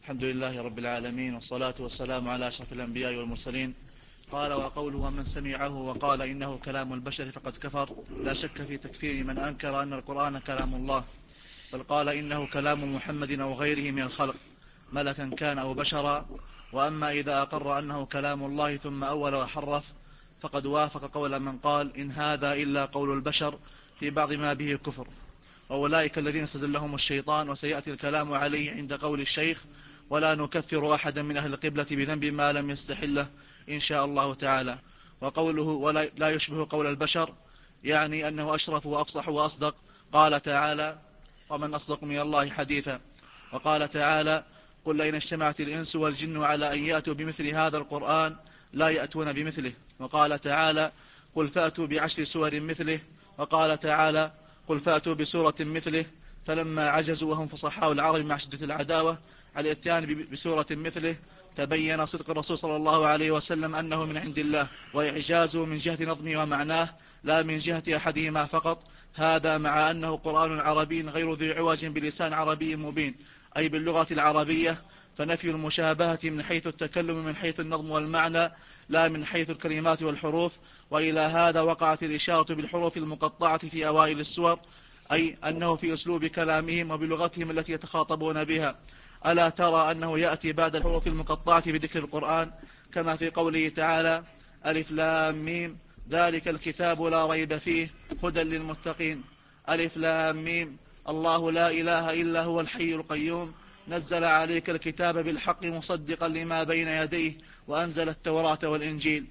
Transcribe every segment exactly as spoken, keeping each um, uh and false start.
الحمد لله رب العالمين، والصلاة والسلام على أشرف الأنبياء والمرسلين. قال: وقوله ومن سمعه وقال إنه كلام البشر فقد كفر. لا شك في تكفير من أنكر أن القرآن كلام الله، بل قال إنه كلام محمد أو غيره من الخلق، ملكا كان أو بشرا. وأما إذا أقر أنه كلام الله ثم أول وحرف فقد وافق قول من قال إن هذا إلا قول البشر في بعض ما به كفر، وأولئك الذين استزلهم الشيطان. وسيأتي الكلام عليه عند قول الشيخ: ولا نكفر أحدا من أهل القبلة بذنب ما لم يستحله إن شاء الله تعالى. وقوله ولا لا يشبه قول البشر يعني أنه أشرف وأفصح وأصدق. قال تعالى: ومن أصدق من الله حديثا. وقال تعالى: قل لئن اجتمعت الإنس والجن على أن يأتوا بمثل هذا القرآن لا يأتون بمثله. وقال تعالى: قل فأتوا بعشر سور مثله. وقال تعالى: قل فأتوا بسورة مثله. فلما عجزوا وهم فصحاء العرب مع شدة العداوة على الاتيان بسورة مثله تبين صدق الرسول صلى الله عليه وسلم أنه من عند الله، وإعجازه من جهة نظمه ومعناه لا من جهة أحدهما فقط. هذا مع أنه قرآن عربي غير ذي عوج بلسان عربي مبين، أي باللغة العربية، فنفي المشابهة من حيث التكلم من حيث النظم والمعنى لا من حيث الكلمات والحروف. وإلى هذا وقعت الإشارة بالحروف المقطعة في أوائل السور، أي أنه في أسلوب كلامهم وبلغتهم التي يتخاطبون بها. ألا ترى أنه يأتي بعد الحروف المقطعة بذكر القرآن، كما في قوله تعالى: ألف لام ميم ذلك الكتاب لا ريب فيه هدى للمتقين. ألف لام ميم الله لا إله إلا هو الحي القيوم نزل عليك الكتاب بالحق مصدقا لما بين يديه وأنزل التوراة والإنجيل.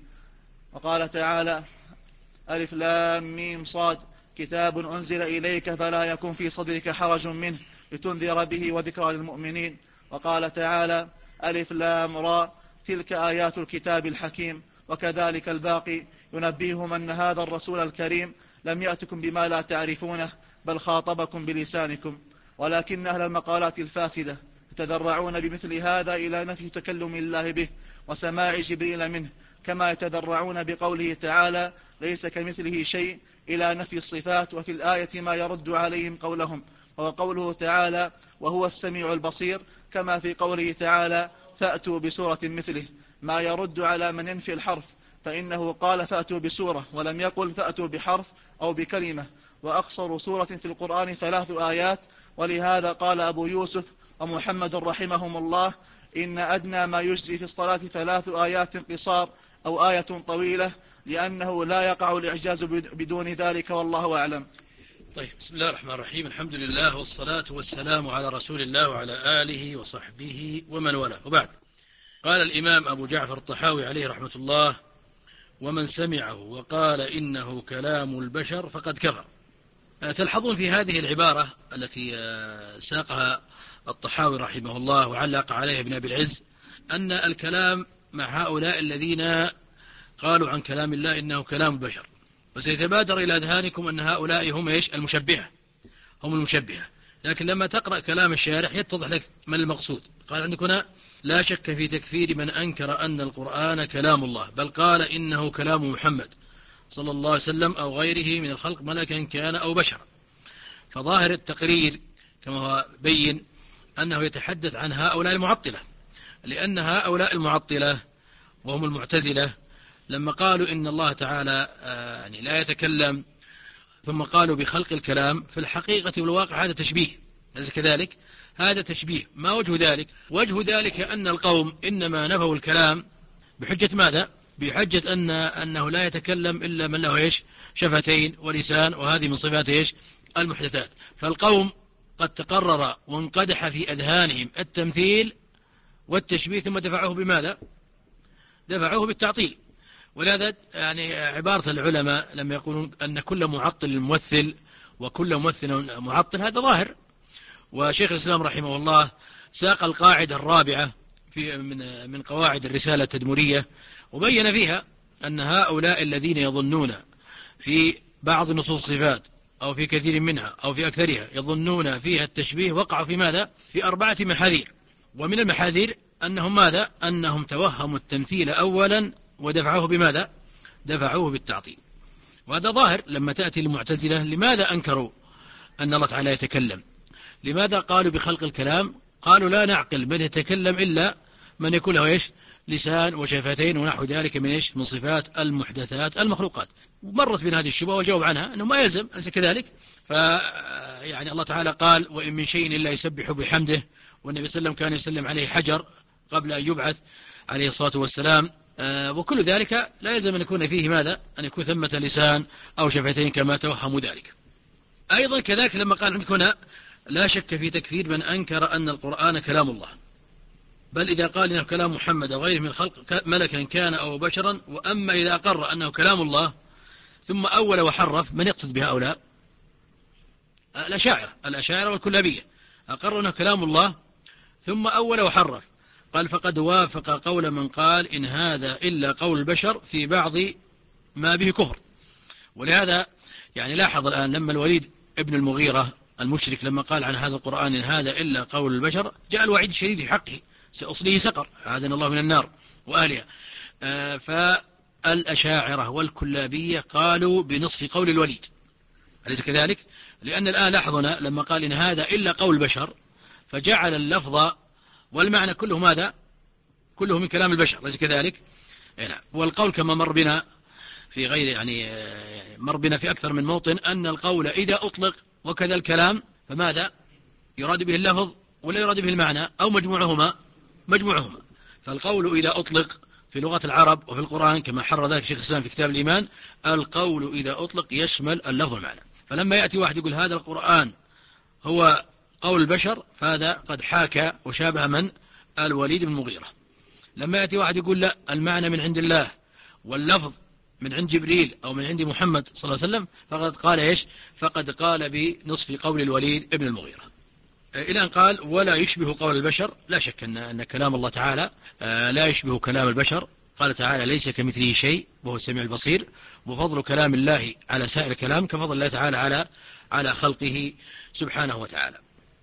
وقال تعالى: ألف لام ميم صاد كتاب أنزل إليك فلا يكن في صدرك حرج منه لتنذر به وذكرى للمؤمنين. وقال تعالى: ألف لام را تلك آيات الكتاب الحكيم. وكذلك الباقي ينبيهم أن هذا الرسول الكريم لم يأتكم بما لا تعرفونه بل خاطبكم بلسانكم، ولكن أهل المقالات الفاسدة يتذرعون بمثل هذا إلى نفي تكلم الله به وسماع جبريل منه، كما يتذرعون بقوله تعالى: ليس كمثله شيء إلى نفي الصفات. وفي الآية ما يرد عليهم قولهم، وهو قوله تعالى: وهو السميع البصير، كما في قوله تعالى: فأتوا بسورة مثله، ما يرد على من ينفي الحرف، فإنه قال فأتوا بسورة ولم يقل فأتوا بحرف أو بكلمة. وأقصر سورة في القرآن ثلاث آيات، ولهذا قال أبو يوسف ومحمد رحمهم الله: إن أدنى ما يجزي في الصلاة ثلاث آيات قصار أو آية طويلة، لأنه لا يقع الإعجاز بدون ذلك، والله أعلم. طيب، بسم الله الرحمن الرحيم. الحمد لله والصلاة والسلام على رسول الله وعلى آله وصحبه ومن والاه، وبعد. قال الإمام أبو جعفر الطحاوي عليه رحمة الله: ومن سمعه وقال إنه كلام البشر فقد كفر. تلحظون في هذه العبارة التي ساقها الطحاوي رحمه الله وعلق عليه ابن أبي العز أن الكلام مع هؤلاء الذين قالوا عن كلام الله إنه كلام البشر. وسيتبادر إلى أذهانكم أن هؤلاء هم إيش؟ المشبهة، هم المشبهة. لكن لما تقرأ كلام الشارح يتضح لك من المقصود. قال عندك هنا: لا شك في تكفير من أنكر أن القرآن كلام الله، بل قال إنه كلام محمد صلى الله عليه وسلم أو غيره من الخلق، ملكا كان أو بشرا. فظاهر التقرير كما هو بين أنه يتحدث عن هؤلاء المعطلة، لأن هؤلاء المعطلة وهم المعتزلة لما قالوا إن الله تعالى يعني لا يتكلم ثم قالوا بخلق الكلام، في الحقيقة والواقع هذا تشبيه، أليس كذلك؟ هذا تشبيه. ما وجه ذلك؟ وجه ذلك أن القوم إنما نفوا الكلام بحجة ماذا؟ بحجة أن أنه لا يتكلم إلا من له إيش؟ شفتين ولسان، وهذه من صفات إيش؟ المحدثات. فالقوم قد تقرر وانقدح في أذهانهم التمثيل والتشبيه، ثم دفعوه بماذا؟ دفعوه بالتعطيل. ولهذا يعني عبارة العلماء لما يقولون أن كل معطل ممثل وكل ممثل معطل، هذا ظاهر. وشيخ الإسلام رحمه الله ساق القاعدة الرابعة في من من قواعد الرسالة التدمرية، وبين فيها أن هؤلاء الذين يظنون في بعض نصوص الصفات أو في كثير منها أو في أكثرها يظنون فيها التشبيه، وقعوا في ماذا؟ في أربعة محاذير. ومن المحاذير أنهم ماذا؟ أنهم توهموا التمثيل أولا ودفعوه بماذا؟ دفعوه بالتعطيل. وهذا ظاهر. لما تأتي المعتزلة لماذا أنكروا أن الله تعالى يتكلم؟ لماذا قالوا بخلق الكلام؟ قالوا لا نعقل من يتكلم إلا من يكون له إيش لسان وشفتين ونحو ذلك من إيش من صفات المحدثات المخلوقات. ومرت بنا هذه الشبهة والجواب عنها أنه ما يلزم أليس كذلك. ف يعني الله تعالى قال وإن من شيء إلا يسبح بحمده، والنبي صلى الله عليه وسلم كان يسلم عليه حجر قبل أن يبعث عليه الصلاة والسلام. وكل ذلك لا يلزم أن يكون فيه ماذا أن يكون ثمة لسان أو شفتين كما توهموا ذلك. أيضا كذلك لما قال عندك هنا لا شك في تكفير من أنكر أن القرآن كلام الله، بل إذا قال إنه كلام محمد أو غيره من الخلق ملكا كان أو بشرا. وأما إذا أقر أنه كلام الله ثم أول وحرف، من يقصد بها أولا؟ الأشاعرة الأشاعرة والكلابية أقروا أنه كلام الله ثم أول وحرف. قال فقد وافق قول من قال إن هذا إلا قول البشر في بعض ما به كفر. ولهذا يعني لاحظ الآن لما الوليد ابن المغيرة المشرك لما قال عن هذا القرآن إن هذا إلا قول البشر، جاء الوعيد الشديد في حقه سأصليه سقر أعاذنا الله من النار وأهلها. آه فالأشاعرة والكلابية قالوا بنصف قول الوليد، أليس كذلك؟ لأن الآن لاحظنا لما قال إن هذا إلا قول البشر فجعل اللفظ والمعنى كله ماذا؟ كله من كلام البشر، أليس كذلك؟ نعم. والقول كما مر بنا في غير يعني مر بنا في أكثر من موطن أن القول إذا أطلق وكذا الكلام فماذا؟ يراد به اللفظ ولا يراد به المعنى أو مجموعهما؟ مجموعهما. فالقول إذا أطلق في لغة العرب وفي القرآن كما حرر ذلك شيخ الإسلام في كتاب الإيمان، القول إذا أطلق يشمل اللفظ والمعنى. فلما يأتي واحد يقول هذا القرآن هو قول البشر فهذا قد حاكى وشابه من؟ الوليد بن المغيرة. لما يأتي واحد يقول لا المعنى من عند الله واللفظ من عند جبريل أو من عند محمد صلى الله عليه وسلم فقد قال إيش؟ فقد قال بنصف قول الوليد بن المغيرة. إلى أن قال ولا يشبه قول البشر. لا شك أن, أن كلام الله تعالى لا يشبه كلام البشر. قال تعالى ليس كمثله شيء وهو السميع البصير. وفضل كلام الله على سائر الكلام كفضل الله تعالى على على خلقه سبحانه وتعالى.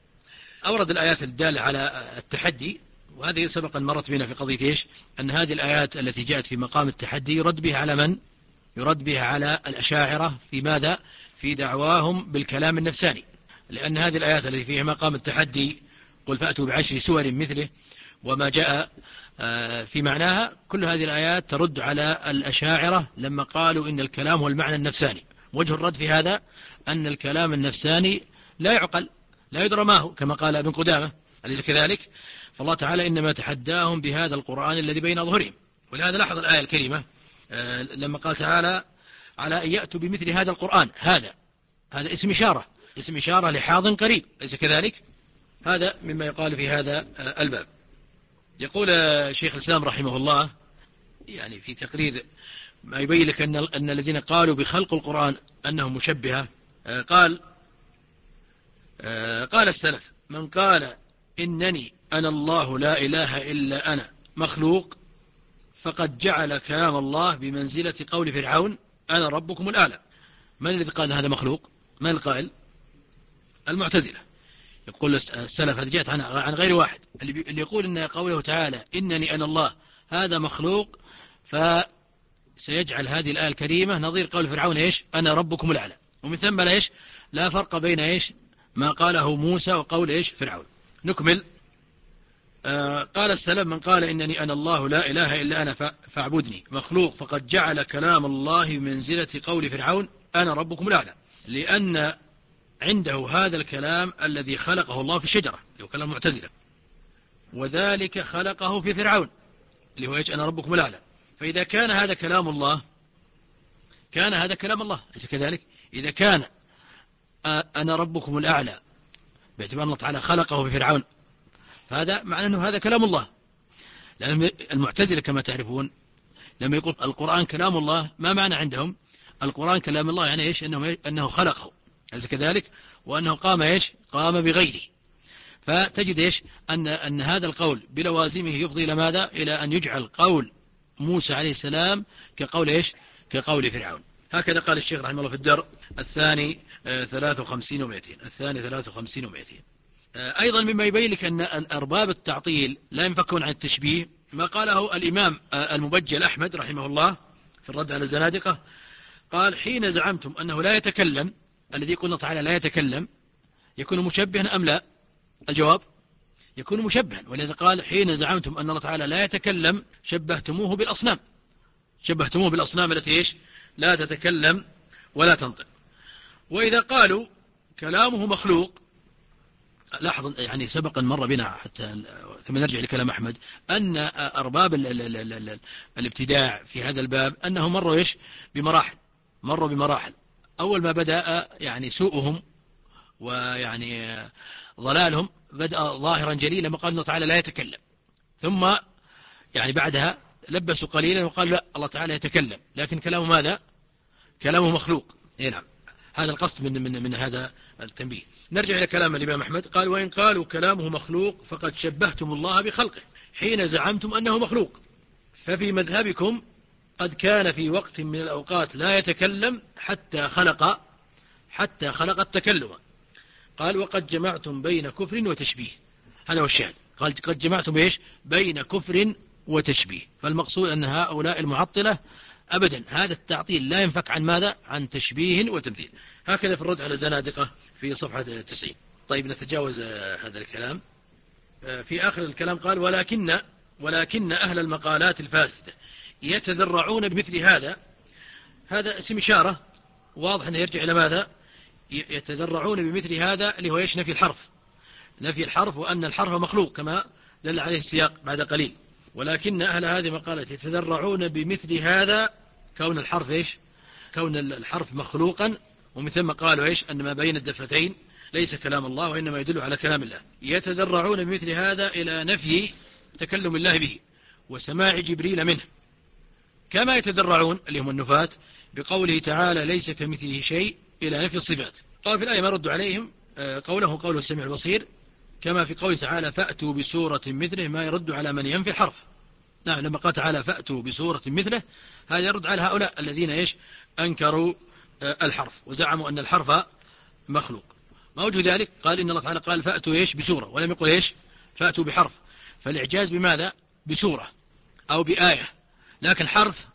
أورد الآيات الدالة على التحدي، وهذه سبقا مرت بنا في قضية إيش؟ أن هذه الآيات التي جاءت في مقام التحدي يرد بها على من؟ يرد بها على الأشاعرة في ماذا؟ في دعواهم بالكلام النفساني. لأن هذه الآيات التي فيها مقام التحدي قل فأتوا بعشر سور مثله وما جاء في معناها، كل هذه الآيات ترد على الأشاعرة لما قالوا إن الكلام هو المعنى النفساني. وجه الرد في هذا أن الكلام النفساني لا يعقل لا يدرى ما هو كما قال ابن قدامة، أليس كذلك؟ فالله تعالى إنما تحداهم بهذا القرآن الذي بين أظهرهم. ولهذا لاحظ الآية الكريمة لما قال تعالى على أن يأتوا بمثل هذا القرآن. هذا هذا اسم إشارة اسم إشارة لحاض قريب، أليس كذلك؟ هذا مما يقال في هذا الباب. يقول شيخ الإسلام رحمه الله يعني في تقرير ما يبين لك أن, أن الذين قالوا بخلق القرآن أنهم مشبهة، قال قال السلف من قال إنني أنا الله لا إله إلا أنا مخلوق فقد جعل كلام الله بمنزلة قول فرعون أنا ربكم الأعلى. من الذي قال هذا مخلوق؟ من القائل؟ المعتزلة. يقول السلف هذه جاءت عن, عن غير واحد اللي يقول إن قوله تعالى إنني أنا الله هذا مخلوق فسيجعل هذه الآية الكريمة نظير قول فرعون إيش؟ أنا ربكم الأعلى. ومن ثم لا إيش؟ لا فرق بين إيش؟ ما قاله موسى وقول إيش؟ فرعون. نكمل. آه قال السلام من قال إنني أنا الله لا إله إلا أنا فاعبدني مخلوق فقد جعل كلام الله بمنزلة قول فرعون أنا ربكم الأعلى، لأن عنده هذا الكلام الذي خلقه الله في الشجرة اللي هو كلام المعتزلة، وذلك خلقه في فرعون اللي هو إيش؟ أنا ربكم الأعلى. فإذا كان هذا كلام الله كان هذا كلام الله، أليس كذلك؟ إذا كان أنا ربكم الأعلى باعتبار الله تعالى خلقه في فرعون فهذا معنى أنه هذا كلام الله. لأن المعتزلة كما تعرفون لما يقول القرآن كلام الله ما معنى عندهم؟ القرآن كلام الله يعني إيش؟ أنه, أنه خلقه، أليس كذلك؟ وأنه قام إيش؟ قام بغيره. فتجد إيش؟ أن, أن هذا القول بلوازمه يفضي إلى ماذا؟ إلى أن يجعل قول موسى عليه السلام كقول إيش؟ كقول فرعون. هكذا قال الشيخ رحمه الله في الدر الثاني ثلاثة وخمسين ومئتين الثاني ثلاثة وخمسين ومئتين. أيضا مما يبين لك أن أرباب التعطيل لا ينفكون عن التشبيه ما قاله الإمام المبجل أحمد رحمه الله في الرد على الزنادقة. قال حين زعمتم أنه لا يتكلم الذي قلنا تعالى لا يتكلم يكون مشبها أم لا؟ الجواب يكون مشبها. ولذا قال حين زعمتم أن الله تعالى لا يتكلم شبهتموه بالأصنام، شبهتموه بالأصنام التي إيش لا تتكلم ولا تنطق. وإذا قالوا كلامه مخلوق، لاحظ يعني سبقا مر بنا حتى ثم نرجع لكلام أحمد أن أرباب ال ال ال ال الابتداع في هذا الباب أنهم مروا إيش بمراحل، مروا بمراحل. أول ما بدأ يعني سوءهم ويعني ضلالهم بدأ ظاهرا جليلا لما قال الله تعالى لا يتكلم، ثم يعني بعدها لبسوا قليلا وقال لا الله تعالى يتكلم لكن كلامه ماذا؟ كلامه مخلوق. إيه نعم، هذا القصد من, من, من هذا التنبيه. نرجع إلى كلام الإمام أحمد، قال وإن قالوا كلامه مخلوق فقد شبهتم الله بخلقه حين زعمتم أنه مخلوق، ففي مذهبكم قد كان في وقت من الأوقات لا يتكلم حتى خلق حتى خلق التكلم. قال وقد جمعتم بين كفر وتشبيه، هذا هو الشاهد. قال قد جمعتم إيش بين كفر وتشبيه. فالمقصود أن هؤلاء المعطلة أبدا هذا التعطيل لا ينفك عن ماذا؟ عن تشبيه وتمثيل. هكذا في الرد على الزنادقة في صفحة تسعين. طيب نتجاوز هذا الكلام. في آخر الكلام قال ولكن ولكن أهل المقالات الفاسدة يتذرعون بمثل هذا. هذا اسم إشارة واضح أنه يرجع إلى ماذا؟ يتذرعون بمثل هذا اللي هو إيش؟ نفي الحرف، نفي الحرف وأن الحرف مخلوق كما دل عليه السياق بعد قليل. ولكن أهل هذه المقالات يتذرعون بمثل هذا كون الحرف إيش؟ كون الحرف مخلوقا، ومن ثم قالوا إيش؟ أن ما بين الدفتين ليس كلام الله وإنما يدل على كلام الله. يتذرعون بمثل هذا إلى نفي تكلم الله به وسماع جبريل منه، كما يتذرعون اللي هم النفاة بقوله تعالى ليس كمثله شيء إلى نفي الصفات. قال في الآية ما رد عليهم قوله قوله السميع البصير، كما في قوله تعالى فأتوا بسورة مثله ما يرد على من ينفي الحرف. نعم لما قال تعالى فأتوا بسورة مثله هذا يرد على هؤلاء الذين إيش؟ أنكروا الحرف وزعموا أن الحرف مخلوق. ما وجه ذلك؟ قال إن الله تعالى قال فأتوا إيش؟ بسورة، ولم يقل إيش؟ فأتوا بحرف. فالإعجاز بماذا؟ بسورة أو بآية. لكن حرف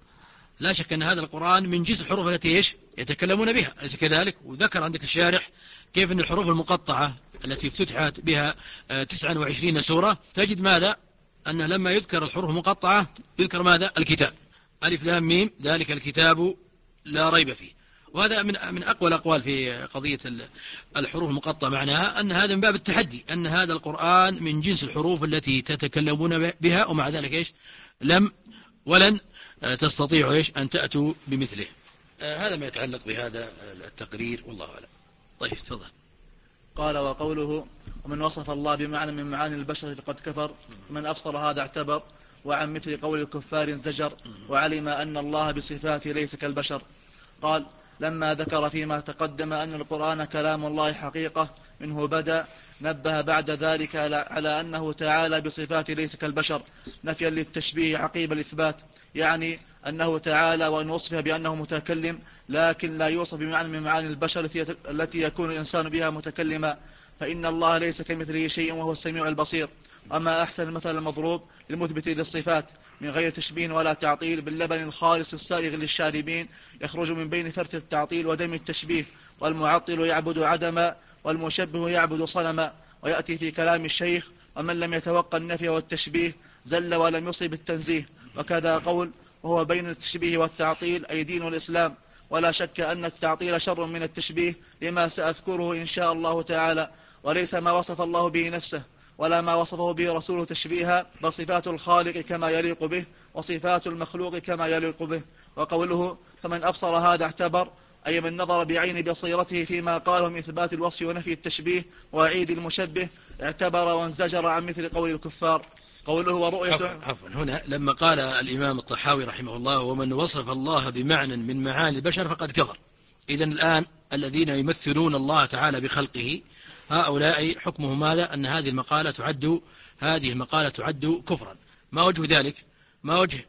لا شك أن هذا القرآن من جنس الحروف التي إيش؟ يتكلمون بها، أليس كذلك؟ وذكر عندك الشارح كيف أن الحروف المقطعة التي افتتحت بها تسعة وعشرين سورة تجد ماذا؟ أن لما يذكر الحروف المقطعة يذكر ماذا؟ الكتاب، ألف لام ميم ذلك الكتاب لا ريب فيه. وهذا من من أقوى الأقوال في قضية الحروف المقطعة، معناها أن هذا من باب التحدي، أن هذا القرآن من جنس الحروف التي تتكلمون بها، ومع ذلك إيش؟ لم ولن تستطيعوا إيش؟ أن تأتوا بمثله. آه هذا ما يتعلق بهذا التقرير والله أعلم. طيب تفضل. قال وقوله ومن وصف الله بمعنى من معاني البشر فقد كفر، من أبصر هذا اعتبر، وعن مثل قول الكفار زجر، وعلم أن الله بصفاته ليس كالبشر. قال لما ذكر فيما تقدم أن القرآن كلام الله حقيقة منه بدأ، نبه بعد ذلك على أنه تعالى بصفاته ليس كالبشر نفيا للتشبيه عقيب الإثبات، يعني أنه تعالى وأن وصف بأنه متكلم لكن لا يوصف بمعنى من معاني البشر التي يكون الإنسان بها متكلما، فإن الله ليس كمثله شيء وهو السميع البصير. أما أحسن المثل المضروب للمثبت للصفات من غير تشبيه ولا تعطيل باللبن الخالص السائغ للشاربين يخرج من بين فرث التعطيل ودم التشبيه، والمعطل يعبد عدما والمشبه يعبد صنما. ويأتي في كلام الشيخ ومن لم يتوقع النفي والتشبيه زل ولم يصب التنزيه. وكذا قول وهو بين التشبيه والتعطيل أي دين الإسلام. ولا شك أن التعطيل شر من التشبيه لما سأذكره إن شاء الله تعالى، وليس ما وصف الله به نفسه ولا ما وصفه به رسوله تشبيها، بل صفات الخالق كما يليق به وصفات المخلوق كما يليق به. وقوله فمن أبصر هذا اعتبر أي من نظر بعين بصيرته فيما قاله من إثبات الوصف ونفي التشبيه وعيد المشبه اعتبر وانزجر عن مثل قول الكفار. قوله ورؤية عفوا, عفوا هنا لما قال الإمام الطحاوي رحمه الله ومن وصف الله بمعنى من معاني البشر فقد كفر، إذن الآن الذين يمثلون الله تعالى بخلقه هؤلاء حكمه ماذا؟ أن هذه المقالة تعد هذه المقالة تعد كفرا. ما وجه ذلك؟ ما وجه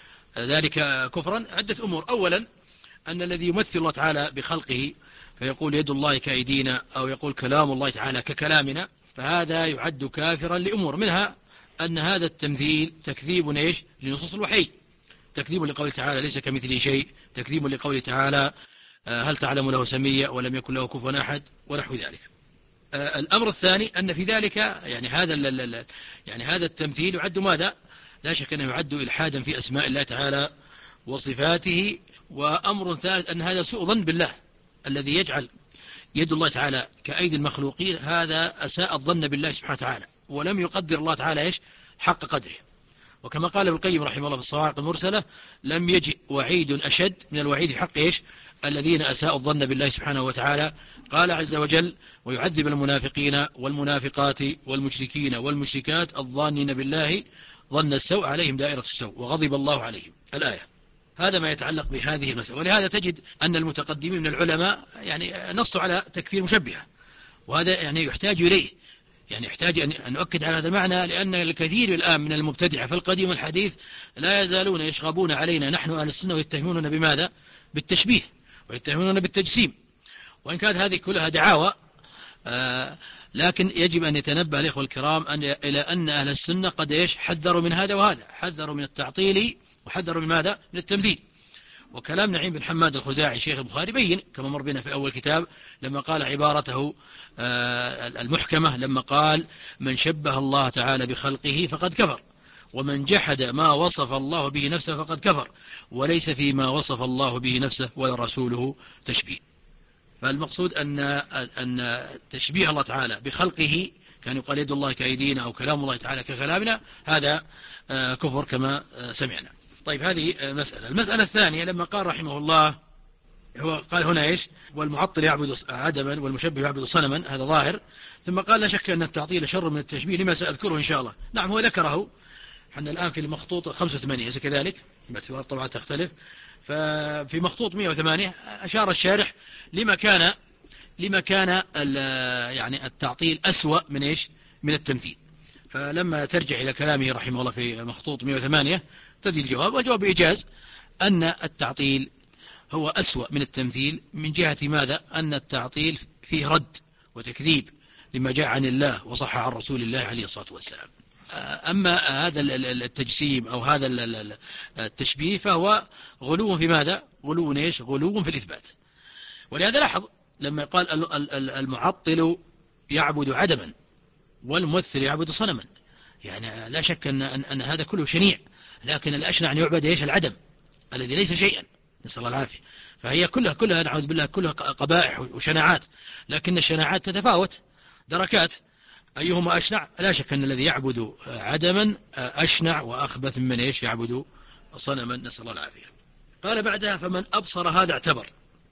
ذلك كفرا؟ عدة أمور. أولا أن الذي يمثل الله تعالى بخلقه فيقول يد الله كأيدينا أو يقول كلام الله تعالى ككلامنا، فهذا يعد كافرا لأمور، منها أن هذا التمثيل تكذيب إيش؟ لنصوص الوحي، تكذيب لقول تعالى ليس كمثله شيء، تكذيب لقول تعالى هل تعلم له سمية ولم يكن له كفوا أحد ونحو ذلك. الأمر الثاني أن في ذلك يعني هذا يعني هذا التمثيل يعد ماذا؟ لا شك أنه يعد إلحادا في أسماء الله تعالى وصفاته. وأمر ثالث أن هذا سوء ظن بالله، الذي يجعل يد الله تعالى كأيدي المخلوقين، هذا أساء الظن بالله سبحانه وتعالى، ولم يقدر الله تعالى إيش حق قدره. وكما قال ابن القيم رحمه الله في الصواعق المرسلة: لم يجئ وعيد أشد من الوعيد في حق إيش الذين أساءوا الظن بالله سبحانه وتعالى. قال عز وجل: ويعذب المنافقين والمنافقات والمشركين والمشركات الظانين بالله ظن السوء عليهم دائرة السوء وغضب الله عليهم. الآية. هذا ما يتعلق بهذه المسألة. ولهذا تجد أن المتقدمين من العلماء يعني نصوا على تكفير مشبهة، وهذا يعني يحتاج إليه، يعني يحتاج أن نؤكد على هذا المعنى، لأن الكثير الآن من المبتدعة في القديم والحديث لا يزالون يشغبون علينا نحن أهل السنة ويتهموننا بماذا؟ بالتشبيه، ويتهموننا بالتجسيم، وإن كانت هذه كلها دعاوى. آه لكن يجب أن يتنبه الإخوة الكرام أن إلى أن أهل السنة قد إيش حذروا من هذا وهذا، حذروا من التعطيل وحذروا من ماذا؟ من التمثيل. وكلام نعيم بن حماد الخزاعي شيخ البخاري بين كما مر بنا في أول كتاب لما قال عبارته المحكمة، لما قال: من شبه الله تعالى بخلقه فقد كفر، ومن جحد ما وصف الله به نفسه فقد كفر، وليس فيما وصف الله به نفسه ولا رسوله تشبيه. فالمقصود أن أن تشبيه الله تعالى بخلقه، كان يقال يد الله كأيدينا أو كلام الله تعالى ككلامنا، هذا كفر كما سمعنا. طيب، هذه مسألة. المسألة الثانية لما قال رحمه الله، هو قال هنا إيش؟ والمعطل يعبد عدما والمشبه يعبد صنما، هذا ظاهر. ثم قال: لا شك أن التعطيل شر من التشبيه، لما سأذكره إن شاء الله. نعم، هو ذكره. حنا الآن في المخطوط خمسة وثمانين إذا كذلك، باعتبار طبعا تختلف. ففي مخطوط مئة وثمانية أشار الشارح لما كان لما كان يعني التعطيل أسوأ من إيش؟ من التمثيل. فلما ترجع إلى كلامه رحمه الله في مخطوط مئة وثمانية تجد الجواب، والجواب بإيجاز أن التعطيل هو أسوأ من التمثيل. من جهة ماذا؟ أن التعطيل فيه رد وتكذيب لما جاء عن الله وصح عن رسول الله عليه الصلاة والسلام. أما هذا التجسيم أو هذا التشبيه فهو غلو في ماذا؟ غلو إيش؟ غلو في الإثبات. ولهذا لاحظ لما قال المعطل يعبد عدما والممثل يعبد صنما، يعني لا شك أن, أن, أن هذا كله شنيع، لكن الأشنع أن يعبد إيش؟ العدم الذي ليس شيئا، نسأل الله العافية. فهي كلها كلها نعوذ بالله كلها قبائح وشناعات، لكن الشناعات تتفاوت دركات، أيهما أشنع؟ لا شك أن الذي يعبد عدما أشنع وأخبث من إيش؟ يعبد صنما، نسأل الله العافية. قال بعدها: فمن أبصر هذا اعتبر،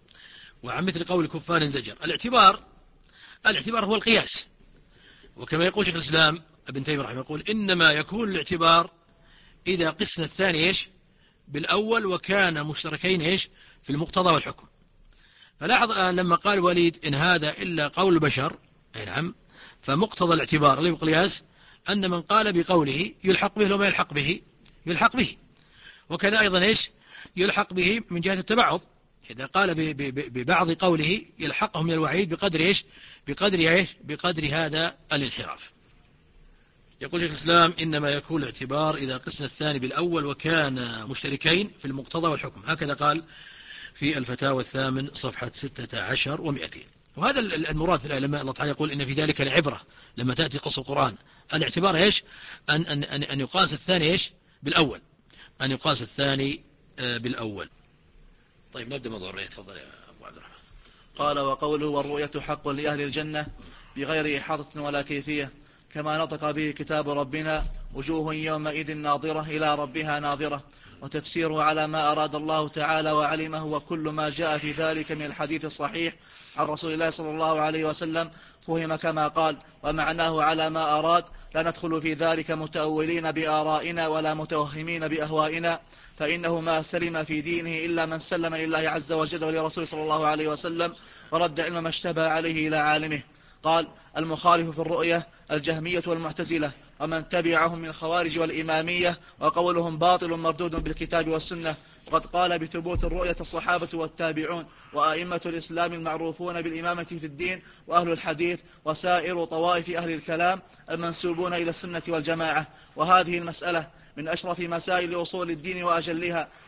وعن مثل قول الكفار انزجر. الاعتبار الاعتبار هو القياس، وكما يقول شيخ الإسلام ابن تيمية رحمه يقول: إنما يكون الاعتبار إذا قسنا الثاني إيش؟ بالأول، وكان مشتركين إيش؟ في المقتضى والحكم. فلاحظ الآن لما قال وليد: إن هذا إلا قول بشر، أي نعم، فمقتضى الاعتبار اللي بالقياس أن من قال بقوله يلحق به وما يلحق به يلحق به، وكذا أيضا إيش؟ يلحق به من جهة التبعض، إذا قال ببعض قوله يلحقه من الوعيد بقدر إيش؟ بقدر إيش؟ بقدر هذا الانحراف. يقول شيخ الإسلام: إنما يكون الاعتبار إذا قسنا الثاني بالأول وكان مشتركين في المقتضى والحكم، هكذا قال في الفتاوى الثامن صفحة ستة عشر ومئتين. وهذا المراد في العلماء، الله تعالى يقول: إن في ذلك العبرة لما تأتي قصة القرآن. الاعتبار إيش؟ أن, أن, أن, أن يقاس الثاني إيش؟ بالأول، أن يقاس الثاني بالأول. طيب، نبدأ موضوع الرؤية. تفضل يا أبو عبد الرحمن. قال: وقوله والرؤية حق لأهل الجنة بغير إحاطة ولا كيفية، كما نطق به كتاب ربنا: وجوه يومئذ ناظرة إلى ربها ناظرة. وتفسيره على ما أراد الله تعالى وعلمه، وكل ما جاء في ذلك من الحديث الصحيح عن رسول الله صلى الله عليه وسلم فهم كما قال، ومعناه على ما أراد. لا ندخل في ذلك متأولين بآرائنا ولا متوهمين بأهوائنا، فإنه ما سلم في دينه إلا من سلم لله عز وجل ولرسوله صلى الله عليه وسلم، ورد علم ما اشتبه عليه إلى عالمه. قال: المخالف في الرؤية الجهمية والمعتزلة ومن تبعهم من الخوارج والإمامية، وقولهم باطل مردود بالكتاب والسنة. وقد قال بثبوت الرؤية الصحابة والتابعون وأئمة الإسلام المعروفون بالإمامة في الدين وأهل الحديث وسائر طوائف أهل الكلام المنسوبون إلى السنة والجماعة. وهذه المسألة من أشرف مسائل أصول الدين وأجلها،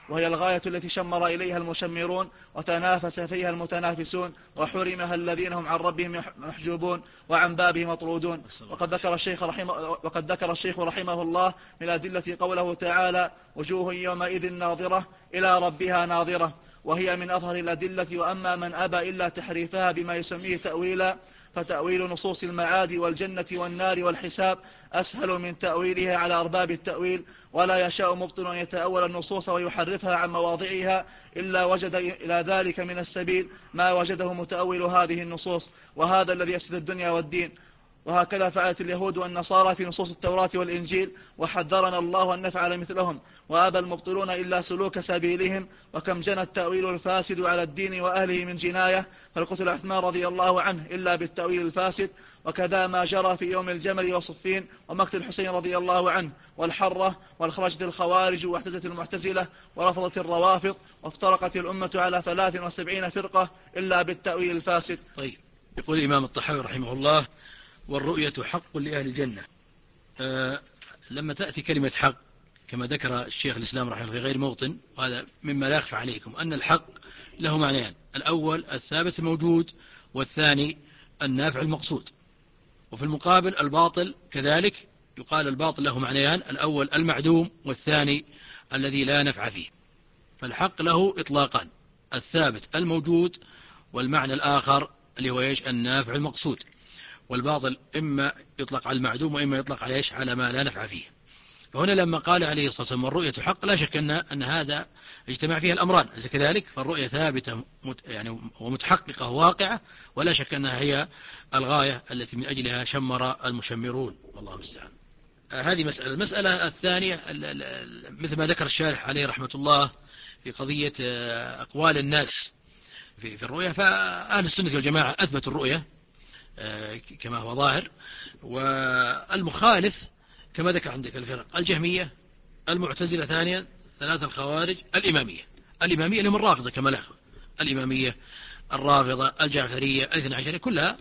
وهي الغاية التي شمر إليها المشمرون وتنافس فيها المتنافسون وحرمها الذين هم عن ربهم محجوبون وعن بابه مطرودون. وقد ذكر الشيخ رحمه, وقد ذكر الشيخ رحمه الله من الأدلة قوله تعالى وجوه يومئذ ناظرة إلى ربها ناظرة، وهي من أظهر الأدلة. وأما من أبى إلا تحريفها بما يسميه تأويلا فتأويل نصوص المعاد والجنة والنار والحساب أسهل من تأويلها على أرباب التأويل، ولا يشاء مبطل أن يتأول النصوص ويحرفها عن مواضعها إلا وجد إلى ذلك من السبيل ما وجده متأول هذه النصوص، وهذا الذي يفسد الدنيا والدين. وهكذا فعلت اليهود والنصارى في نصوص التوراة والإنجيل، وحذرنا الله أن نفعل مثلهم، وأبى المبطلون إلا سلوك سبيلهم. وكم جنى التأويل الفاسد على الدين وأهله من جناية، فالقتل عثمان رضي الله عنه إلا بالتأويل الفاسد، وكذا ما جرى في يوم الجمل وصفين ومقتل الحسين رضي الله عنه والحرة، والخرجت الخوارج واحتزت المعتزلة ورفضت الروافض، وافترقت الأمة على ثلاث وسبعين فرقة إلا بالتأويل الفاسد. طيب، يقول الإمام الطحاوي رحمه الله والرؤية حق لأهل الجنة. أه لما تأتي كلمة حق كما ذكر الشيخ الإسلام رحمه الله في غير موطن، وهذا مما لا يخفى عليكم أن الحق له معنيان: الأول الثابت الموجود، والثاني النافع المقصود. وفي المقابل الباطل كذلك يقال الباطل له معنيان: الأول المعدوم، والثاني الذي لا نفع فيه. فالحق له إطلاقان: الثابت الموجود، والمعنى الآخر اللي هو إيش؟ النافع المقصود. والباطل إما يطلق على المعدوم وإما يطلق على إيش؟ على ما لا نفع فيه. فهنا لما قال عليه الصلاة والسلام والرؤية حق، لا شك أن, أن هذا اجتمع فيها الأمران، إذا كذلك فالرؤية ثابتة يعني ومتحققة واقعة، ولا شك أنها هي الغاية التي من أجلها شمر المشمرون، والله المستعان. آه هذه مسألة. المسألة الثانية مثل ما ذكر الشارح عليه رحمة الله في قضية آه أقوال الناس في, في الرؤية. فأهل السنة والجماعة أثبتوا الرؤية آه كما هو ظاهر، والمخالف كما ذكر عندك الفرق: الجهمية، المعتزلة ثانيا، ثلاثة الخوارج، الإمامية. الإمامية لهم الرافضة كما لا يخفى، الإمامية، الرافضة، الجعفرية، الاثنى عشرية، كلها